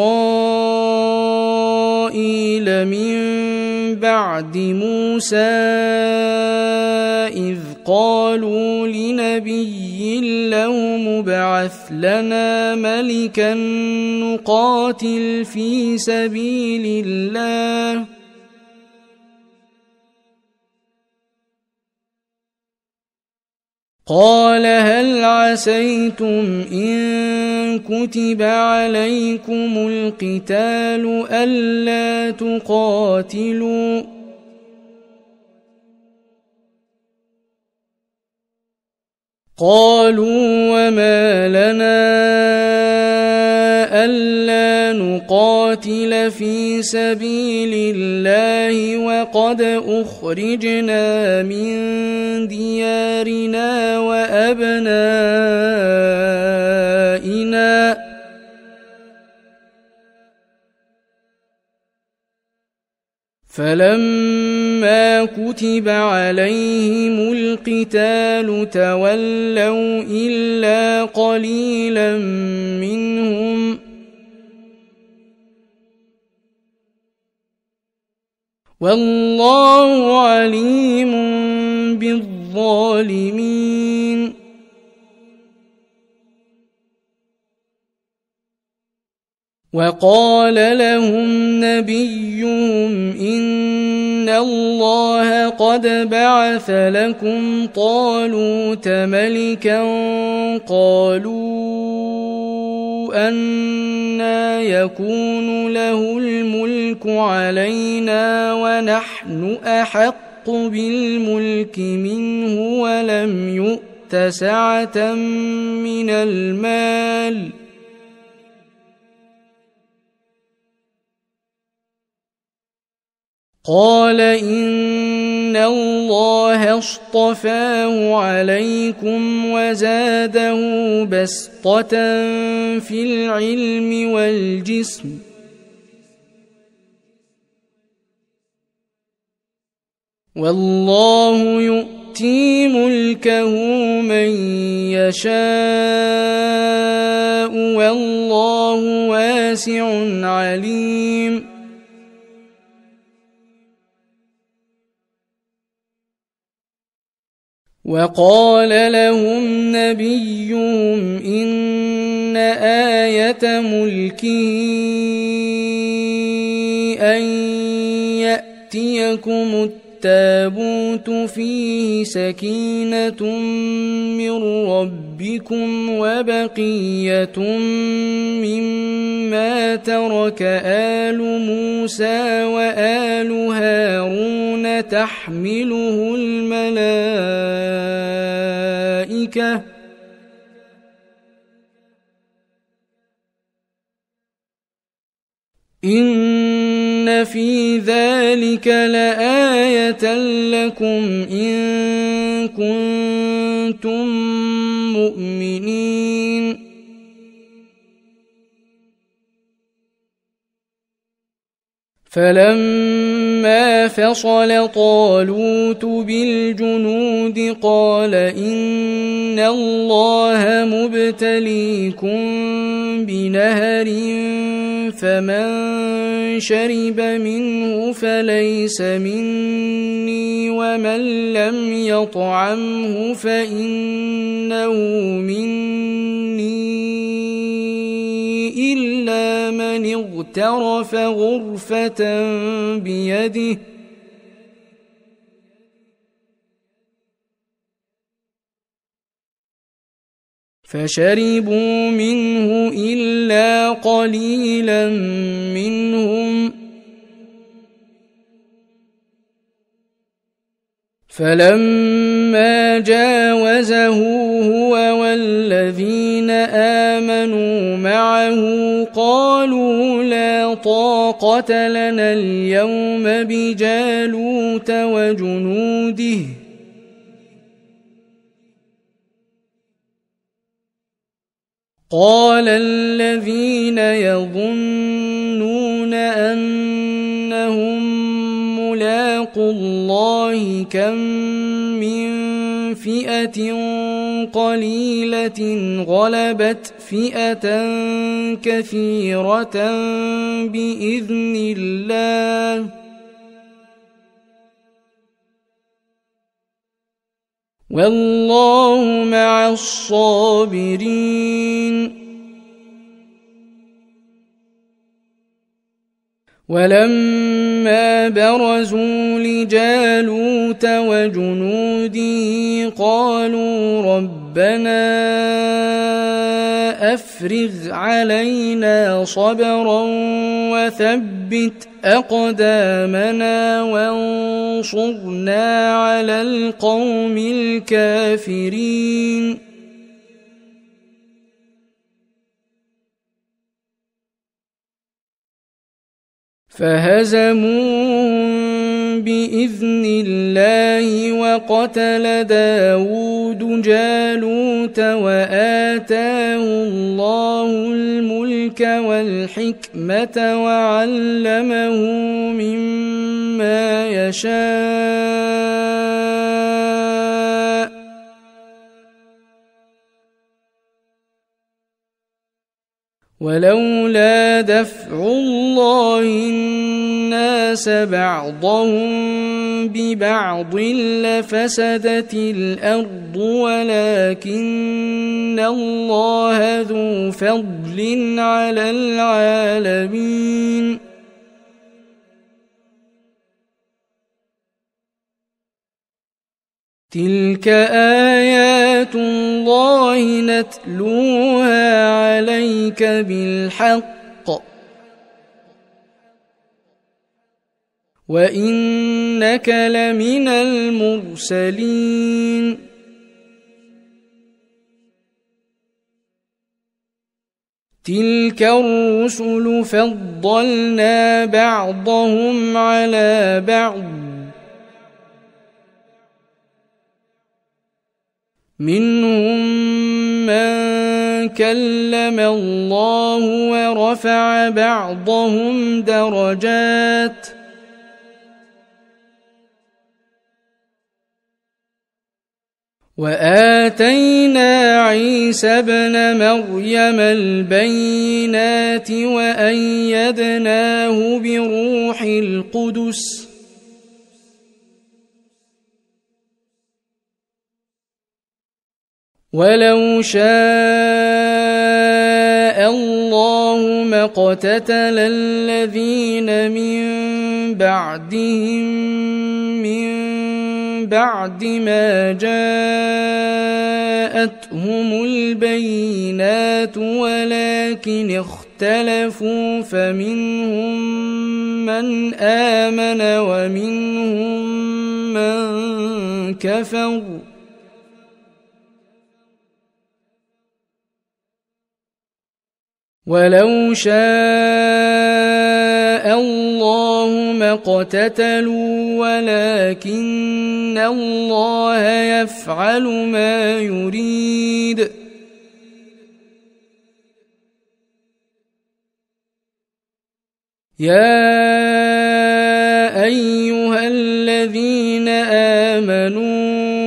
إسرائيل من بعد موسى إذ قالوا لنبي له مبعث لنا ملكا نقاتل في سبيل الله قال هل عسيتم إن كتب عليكم القتال ألا تقاتلوا قالوا وما لنا ألا نقاتل في سبيل الله وقد أخرجنا من ديارنا وأبنائنا فلما كتب عليهم القتال تولوا إلا قليلا منهم والله عليم بالظالمين وقال لهم نبيهم إن الله قد بعث لكم طالوت ملكا قالوا أنى يكون له الملك علينا ونحن أحق بالملك منه ولم يؤت سعة من المال قال إن الله اصطفاه عليكم وزاده بسطة في العلم والجسم والله يؤتي ملكه من يشاء والله واسع عليم وقال لهم نبيهم إن آية ملكه أن يأتيكم التابوت فيه سكينة من ربكم وبقية مما ترك آل موسى وآل هارون تحمله الملائكة إن في ذلك لآية لكم إن كنتم مؤمنين فلما فصل طالوت بالجنود قال إن الله مبتليكم بنهر فمن شرب منه فليس مني ومن لم يطعمه فإنه مني إلا من اغترف غرفة بيده فشربوا منه إلا قليلا منهم فلما جاوزه هو والذين آمنوا معه قالوا لا طاقة لنا اليوم بجالوت وجنوده قال الذين يظنون أنهم ملاقو الله كم من فئة قليلة غلبت فئة كثيرة بإذن الله والله مع الصابرين ولما برزوا لجالوت وجنوده قالوا ربنا أفرغ علينا صبرا وثبت أقدامنا وانصرنا على القوم الكافرين فهزموهم بإذن الله وقتل داود جالوت وآتاه الله الملك والحكمة وعلمه مما يشاء ولولا دفع الله الناس بعضهم ببعض لفسدت الأرض ولكن الله ذو فضل على العالمين تلك آيات الله نتلوها عليك بالحق وإنك لمن المرسلين تلك الرسل فضلنا بعضهم على بعض منهم من كلم الله ورفع بعضهم درجات وآتينا عيسى ابن مريم البينات وأيدناه بروح القدس ولو شاء الله ما اقتتل الذين من بعدهم من بعد ما جاءتهم البينات ولكن اختلفوا فمنهم من آمن ومنهم من كفر ولو شاء الله ما اقتتلوا ولكن الله يفعل ما يريد يا أيها الذين آمنوا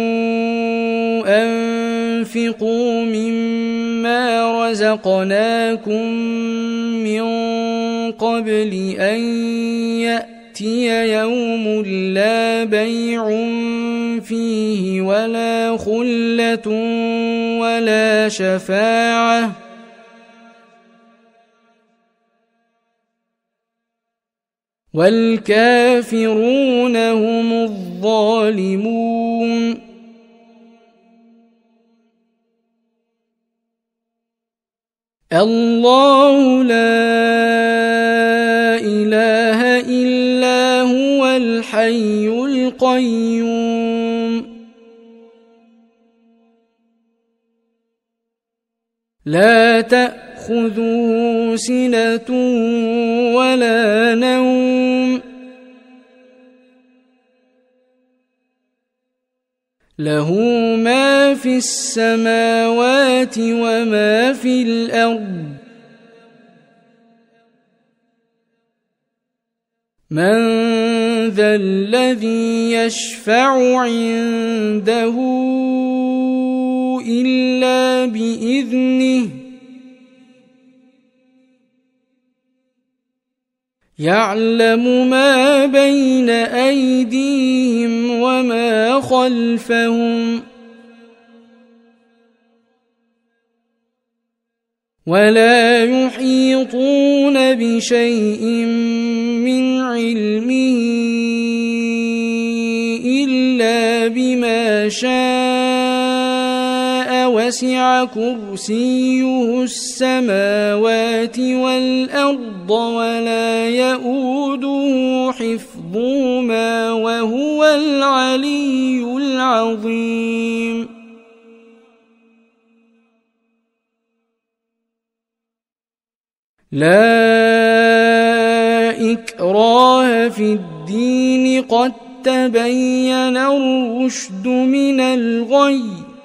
أنفقوا مما رزقناكم من قبل أن يأتي يوم لا بيع فيه ولا خلة ولا شفاعة والكافرون هم الظالمون الله لا إله إلا هو الحي القيوم لا تأخذه سنة ولا نوم له ما في السماوات وما في الأرض من ذا الذي يشفع عنده إلا بإذنه يعلم ما بين أيديهم وما خلفهم ولا يحيطون بشيء من علمه إلا بما شاء وسع كرسيه السماوات والأرض ولا يؤوده حفظهما وهو العلي العظيم لا إكراه في الدين قد تبين الرشد من الغي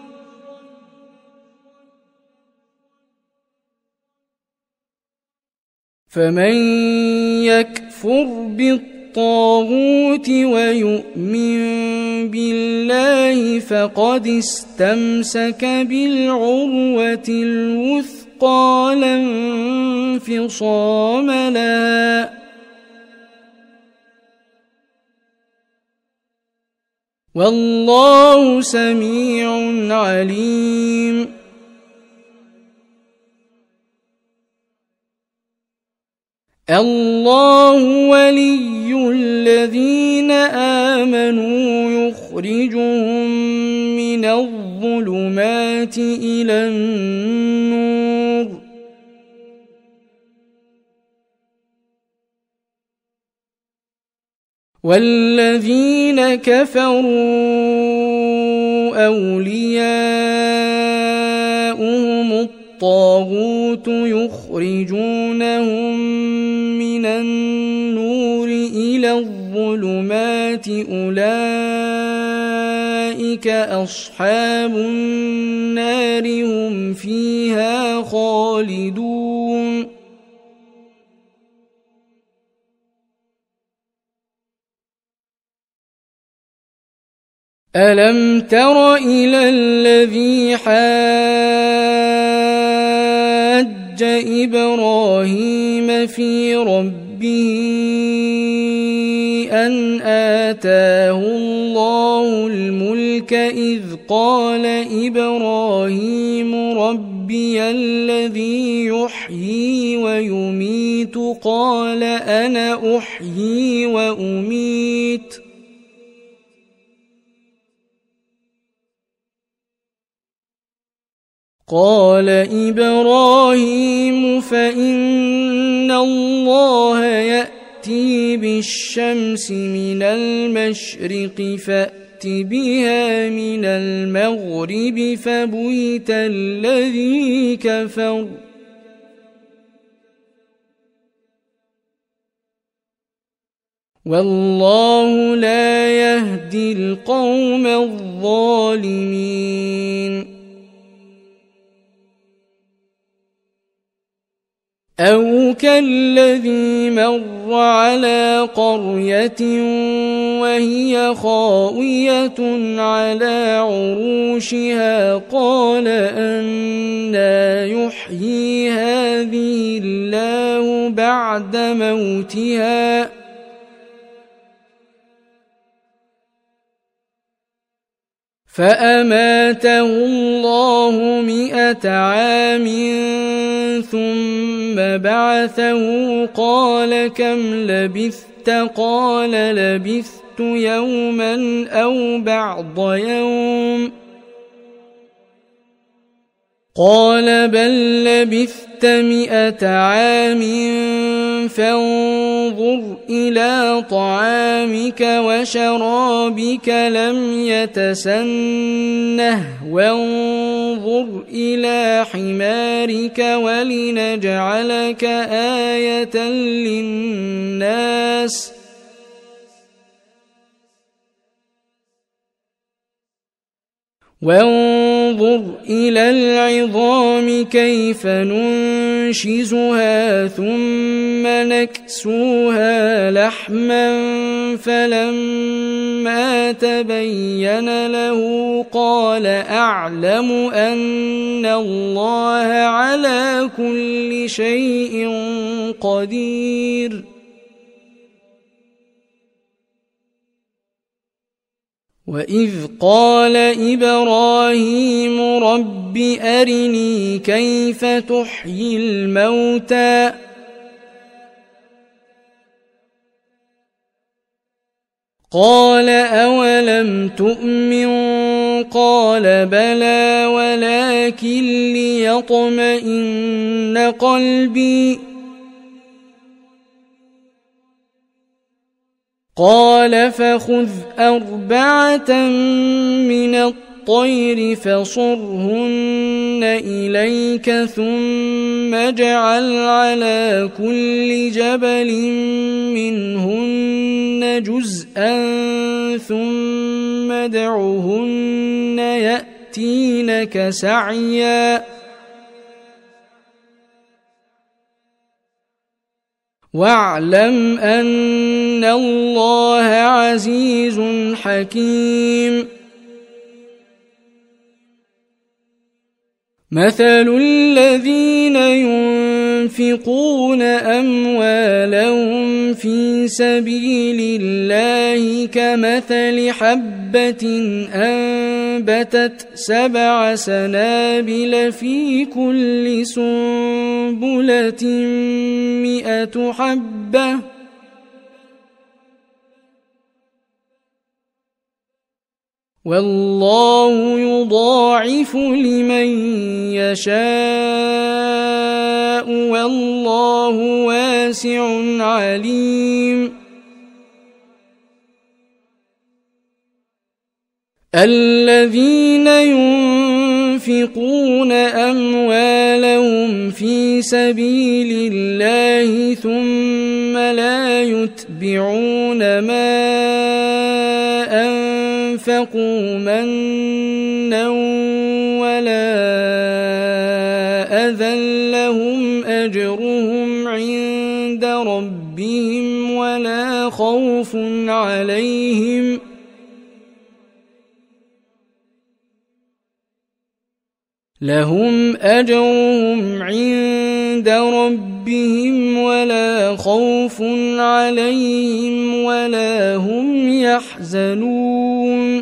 فمن يكفر بالطاغوت ويؤمن بالله فقد استمسك بالعروة الوثقى لا انفصام لها والله سميع عليم الله ولي الذين آمنوا يخرجهم من الظلمات إلى النور والذين كفروا أولياؤهم الطاغوت يخرجونهم من النور إلى الظلمات أولئك أصحاب النار هم فيها خالدون ألم تر إلى الذي حاج إبراهيم في ربه أن آتاه الله الملك إذ قال إبراهيم ربي الذي يحيي ويميت قال أنا أحيي وأميت قال إبراهيم فإن الله يأتي بالشمس من المشرق فأت بها من المغرب فبهت الذي كفر والله لا يهدي القوم الظالمين أو كالذي مر على قرية وهي خاوية على عروشها قال أنى يحيي هذه الله بعد موتها فأماته الله 100 عام ثم بعثه قال كم لبثت قال لبثت يوما أو بعض يوم قال بل لبثت 100 عام فانظر إلى طعامك وشرابك لم يتسنه وانظر إلى حمارك ولنجعلك آية للناس وانظر إلى العظام كيف ننشزها ثم نكسوها لحما فلما تبين له قال أعلم أن الله على كل شيء قدير وإذ قال إبراهيم رب أرني كيف تحيي الموتى قال أولم تؤمن قال بلى ولكن ليطمئن قلبي قال فخذ 4 من الطير فصرهن إليك ثم اجعل على كل جبل منهن جزءا ثم ادعهن يأتينك سعيا واعلم أن الله عزيز حكيم مثل الذين ينفقون أموالهم في سبيل الله كمثل حبة أنبتت 7 سنابل في كل سنبلة 100 حبة والله يضاعف لمن يشاء والله واسع عليم. الذين ينفقون أموالهم في سبيل الله ثم لا يتبعون ما أنفقوا منا ولا أذى لهم أجرهم عند ربهم ولا خوف عليهم لهم أجرهم عند ربهم ولا خوف عليهم ولا هم يحزنون.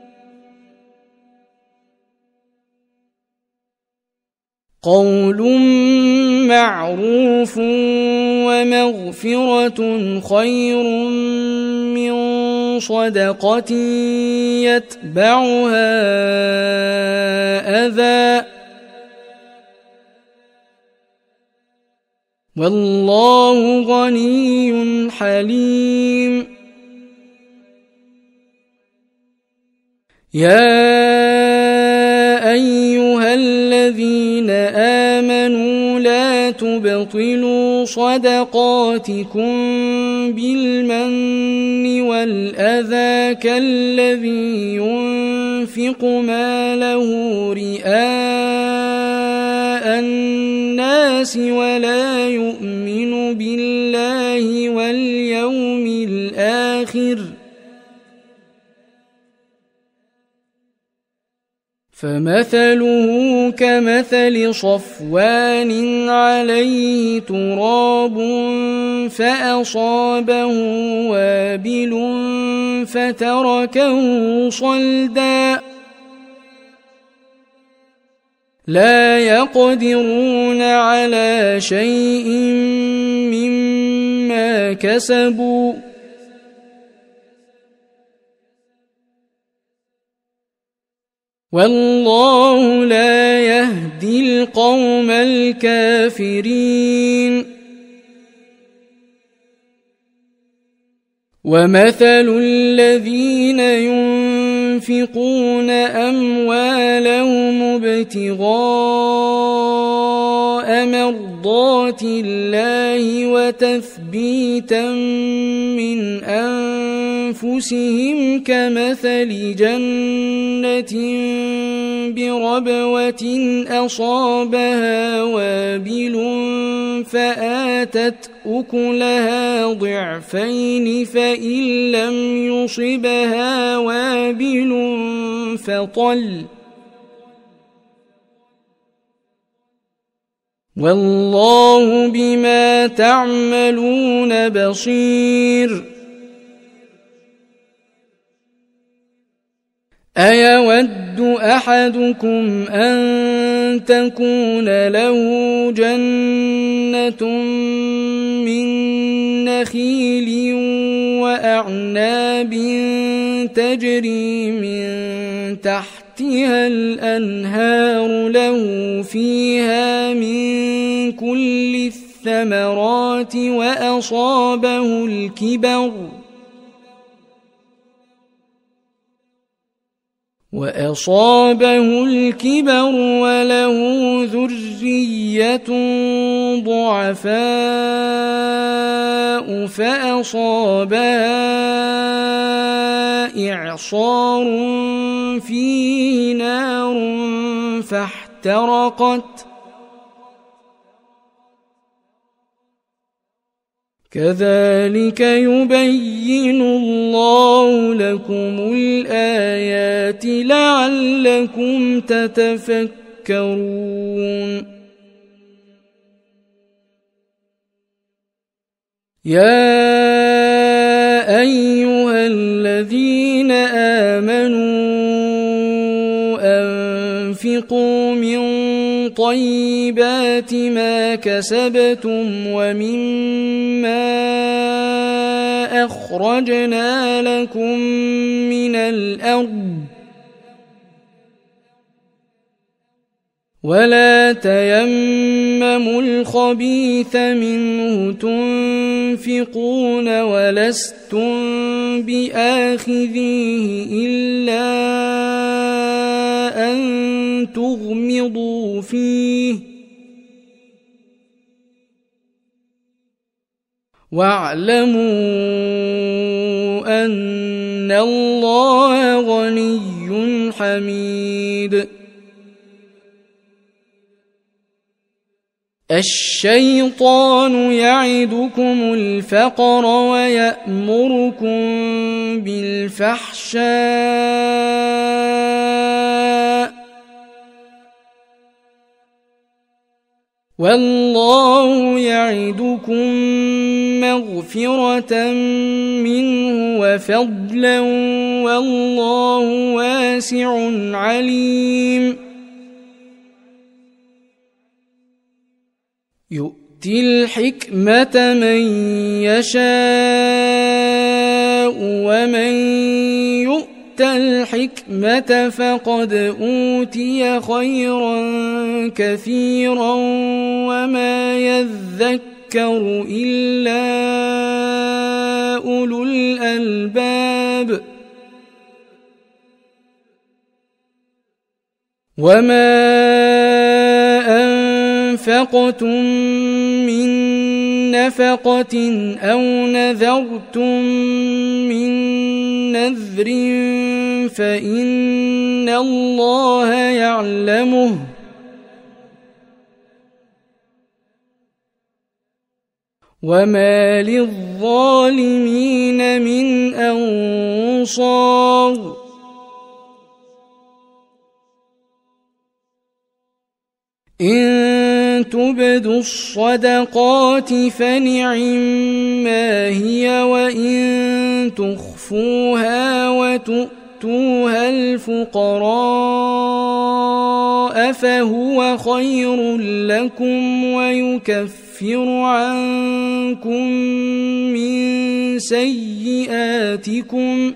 قول معروف ومغفرة خير من صدقة يتبعها أذى والله غني حليم. يا أيها الذين آمنوا لا تبطلوا صدقاتكم بالمن والأذى كالذي ينفق ماله رئاء الناس ولا يؤمن بالله واليوم الآخر فمثله كمثل صفوان عليه تراب فأصابه وابل فتركه صلدا لا يقدرون على شيء مما كسبوا والله لا يهدي القوم الكافرين. ومثل الذين ينفقون أموالهم ابتغاء مرضات الله وتثبيتا من أنفسهم كمثل جنة بربوة أصابها وابل فآتت أكلها ضعفين فإن لم يصبها وابل فطل والله بما تعملون بصير. أيود أحدكم أن تكون له جنة من نخيل وأعناب تجري من تحتها الأنهار له فيها من كل الثمرات وأصابه الكبر وله ذرية ضعفاء فأصابها إعصار فيه نار فاحترقت كذلك يبين الله لكم الآيات لعلكم تتفكرون. يا أيها الذين آمنوا أنفقوا من طيبات ما كسبتم ومما أخرجنا لكم من الأرض ولا تيمموا الخبيث منه تنفقون ولستم بآخذيه إلا أن تغمضوا فيه واعلموا أن الله غني حميد. الشيطان يعدكم الفقر ويأمركم بالفحشاء والله يعدكم مغفرة منه وفضلا والله واسع عليم. يؤتي الحكمة من يشاء ومن يؤت الحكمة فقد أوتي خيرا كثيرا وما يذكر إلا أولو الألباب. وما أنفقتم من نفقة أو نذرتم من نذر فإن الله يعلمه وما للظالمين من أنصار. إن تبدوا الصدقات فنعما هي وإن تخفوها وتؤتوها الفقراء فهو خير لكم ويكفر عنكم من سيئاتكم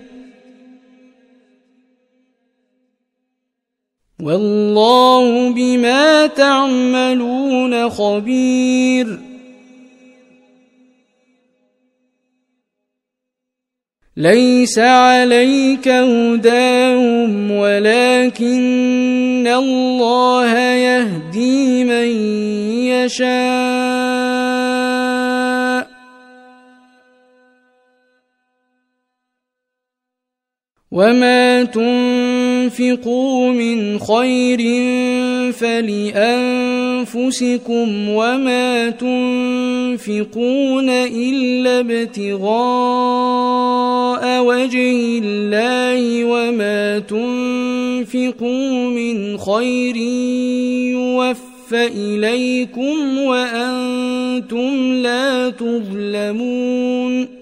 والله بما تعملون خبير. ليس عليك هداهم ولكن الله يهدي من يشاء وما تنفقوا من خير فلأنفسكم وما تنفقون إلا ابتغاء وجه الله وما تنفقوا من خير يوفى إليكم وأنتم لا تظلمون.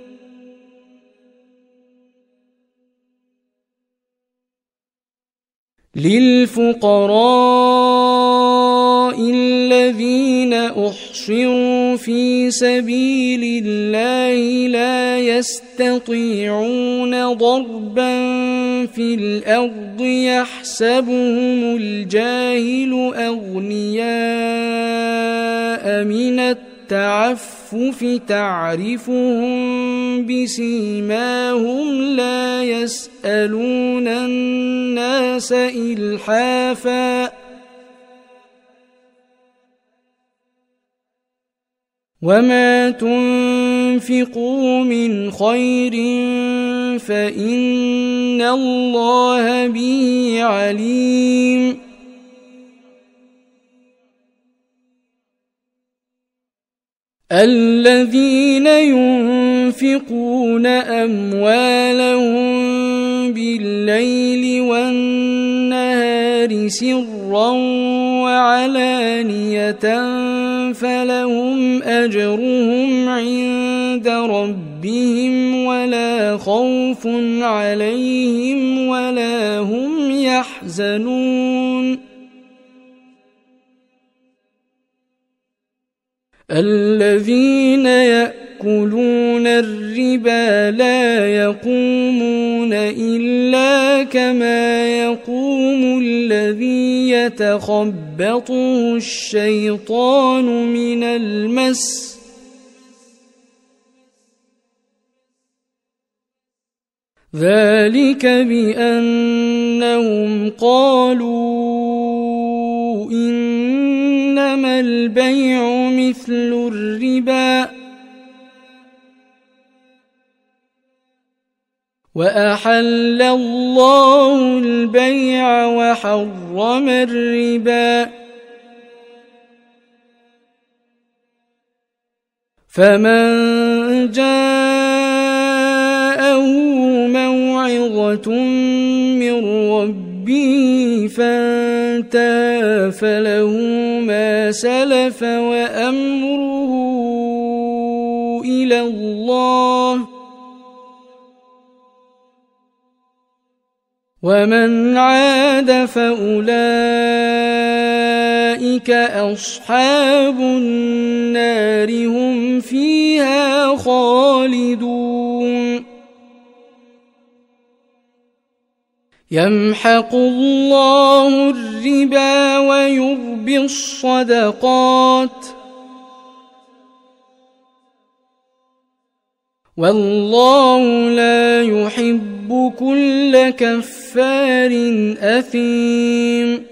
للفقراء الذين أحصروا في سبيل الله لا يستطيعون ضربا في الأرض يحسبهم الجاهل أغنياء من التعفف تعرفهم بسيماهم لا يسألون الناس إلحافا وما تنفقوا من خير فإن الله به عليم. الذين ينفقون أموالهم بالليل والنهار سرا وعلانية فلهم أجرهم عند ربهم ولا خوف عليهم ولا هم يحزنون. الذين يأكلون يأكلون الربا لا يقومون إلا كما يقوم الذي يتخبطه الشيطان من المس ذلك بأنهم قالوا إنما البيع مثل الربا وأحل الله البيع وحرم الربا فمن جاءه موعظة من ربه فانتهى فله ما سلف وأمره إلى الله ومن عاد فأولئك أصحاب النار هم فيها خالدون يمحق الله الربا ويربي الصدقات والله لا يحب كل كفار أثيم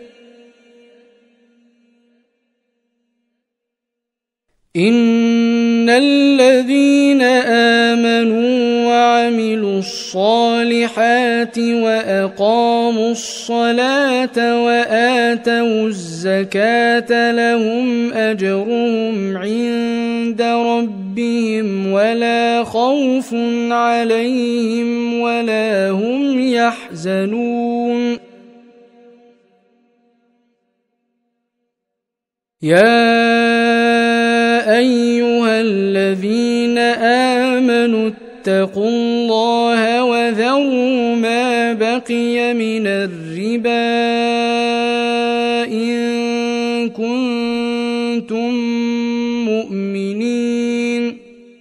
إن الذين آمنوا وعملوا الصالحات وأقاموا الصلاة وآتوا الزكاة لهم أجرهم عند ربهم ولا خوف عليهم ولا هم يحزنون يا أيها الذين آمنوا اتقوا الله وذروا ما بقي من الربا إن كنتم مؤمنين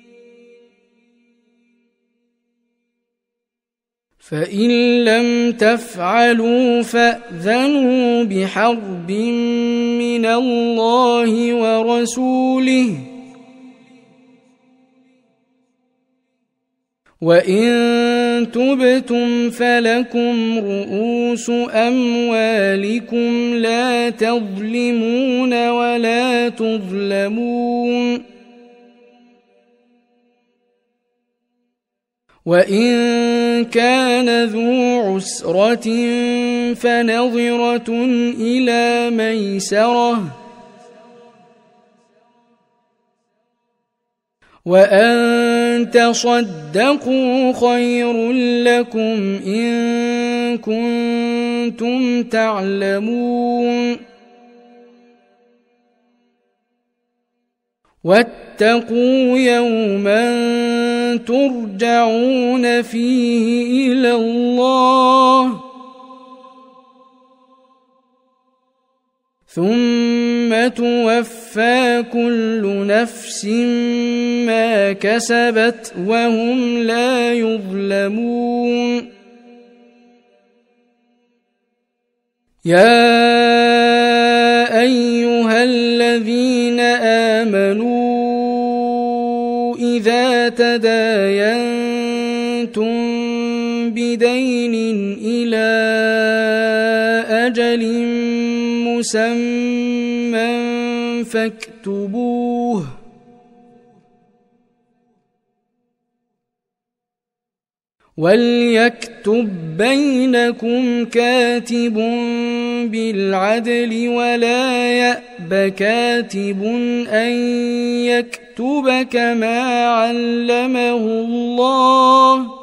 فإن لم تفعلوا فأذنوا بحرب من الله ورسوله وإن تبتم فلكم رؤوس أموالكم لا تظلمون ولا تظلمون وإن كان ذو عسرة فنظرة إلى ميسرة وأن تصدقوا خير لكم إن كنتم تعلمون واتقوا يوما ترجعون فيه إلى الله ثم توفى كل نفس ما كسبت وهم لا يظلمون يا أيها الذين آمنوا إذا تداينتم بدين إلى أجل مسمى فاكتبوه وليكتب بينكم كاتب بالعدل ولا يأب كاتب أن يكتب كما علمه الله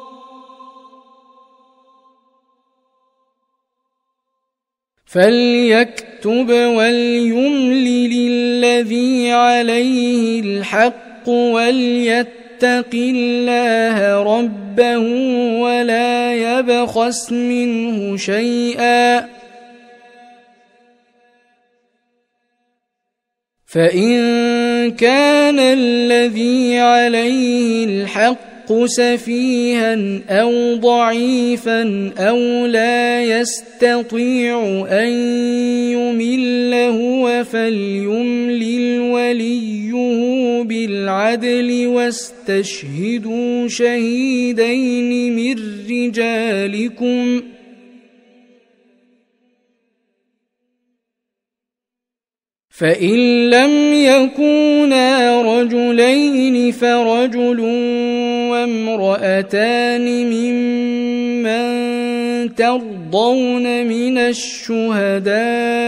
فليكتب وليملل الذي عليه الحق وليتق الله ربه ولا يبخس منه شيئا فإن كان الذي عليه الحق سفيها أو ضعيفا أو لا يستطيع أن يمل هو فليملل وليه بالعدل واستشهدوا شهيدين من رجالكم فإن لم يكونا رجلين فرجل وامرأتان ممن ترضون من الشهداء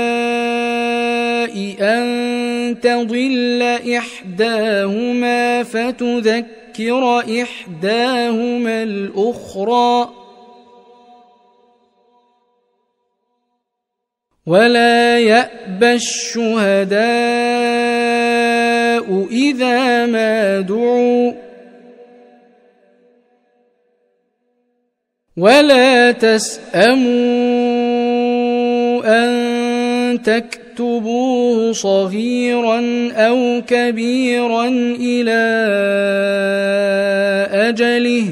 أن تضل إحداهما فتذكر إحداهما الأخرى ولا يأبى الشهداء إذا ما دعوا ولا تسأموا أن تكتبوه صغيرا أو كبيرا إلى أجله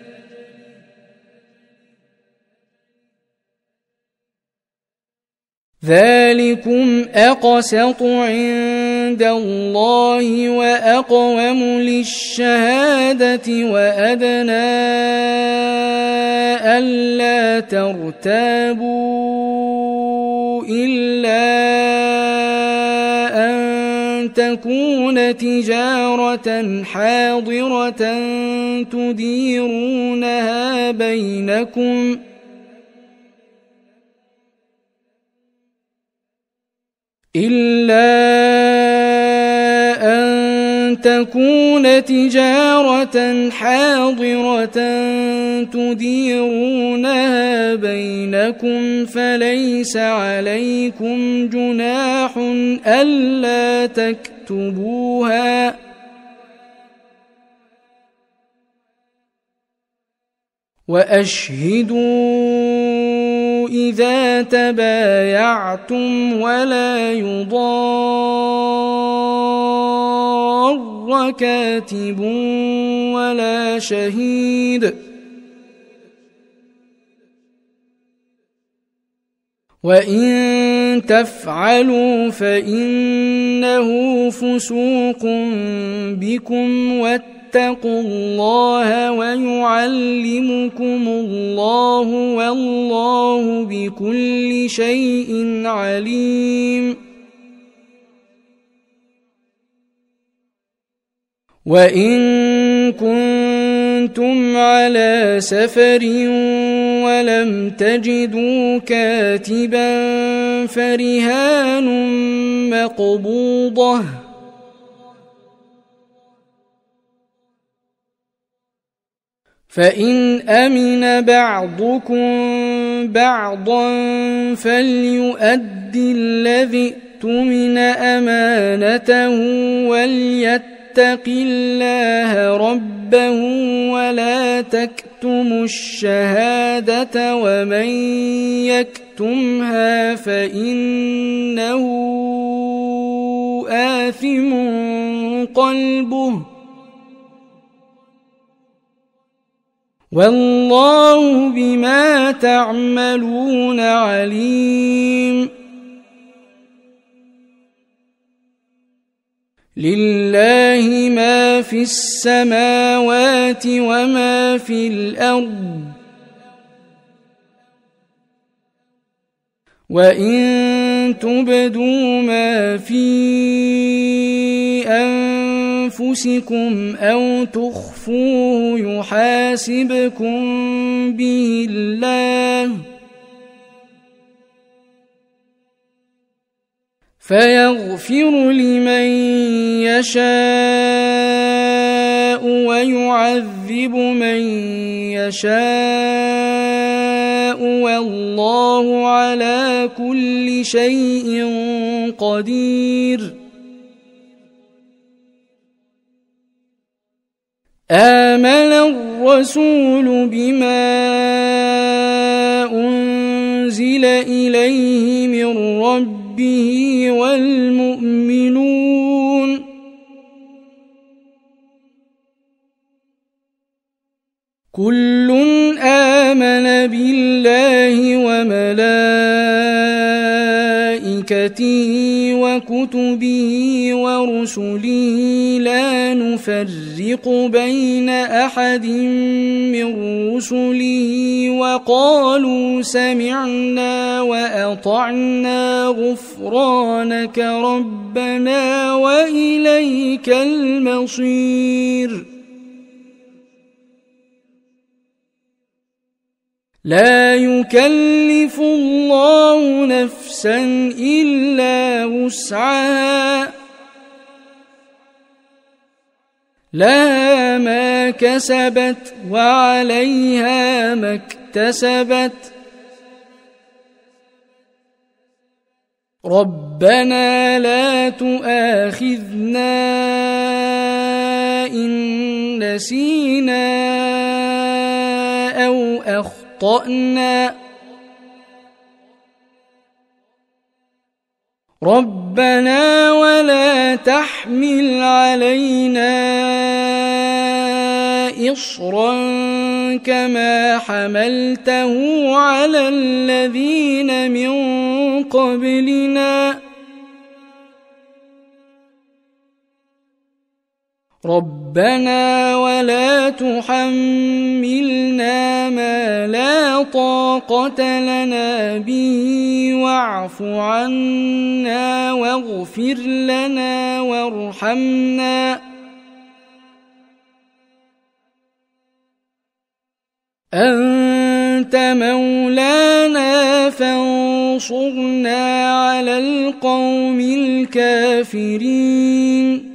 ذلكم أقسط عند الله وأقوم للشهادة وأدنى ألا ترتابوا إلا أن تكون تجارة حاضرة تديرونها بينكم إلا أن تكون تجارة حاضرة تديرونها بينكم فليس عليكم جناح ألا تكتبوها وأشهدوا إذا تبايعتم ولا يضار كاتب ولا شهيد وإن تفعلوا فإنه فسوق بكم واتقوا الله ويعلمكم الله والله بكل شيء عليم وإن كنتم على سفر ولم تجدوا كاتبا فرهان مقبوضة فإن أمن بعضكم بعضا فليؤدي الذي اؤتمن أمانته وليتق الله ربه ولا تكتموا الشهادة ومن يكتمها فإنه آثم قلبه والله بما تعملون عليم لله ما في السماوات وما في الأرض وإن تبدوا ما في أنفسكم أو تخفوه يحاسبكم به الله فيغفر لمن يشاء ويعذب من يشاء والله على كل شيء قدير آمن الرسول بما أنزل إليه من ربه والمؤمنون كل آمن بالله وملائكته وكتبه ورسله لا نفرق بين أحد من رسله وقالوا سمعنا وأطعنا غفرانك ربنا وإليك المصير لا يكلف الله نفسا إلا وسعها لها ما كسبت وعليها ما اكتسبت ربنا لا تؤاخذنا إن نسينا أو أخطأنا ربنا ولا تحمل علينا إصرا كما حملته على الذين من قبلنا ربنا ولا تحملنا ما لا طاقة لنا به واعف عنا واغفر لنا وارحمنا أنت مولانا فانصرنا على القوم الكافرين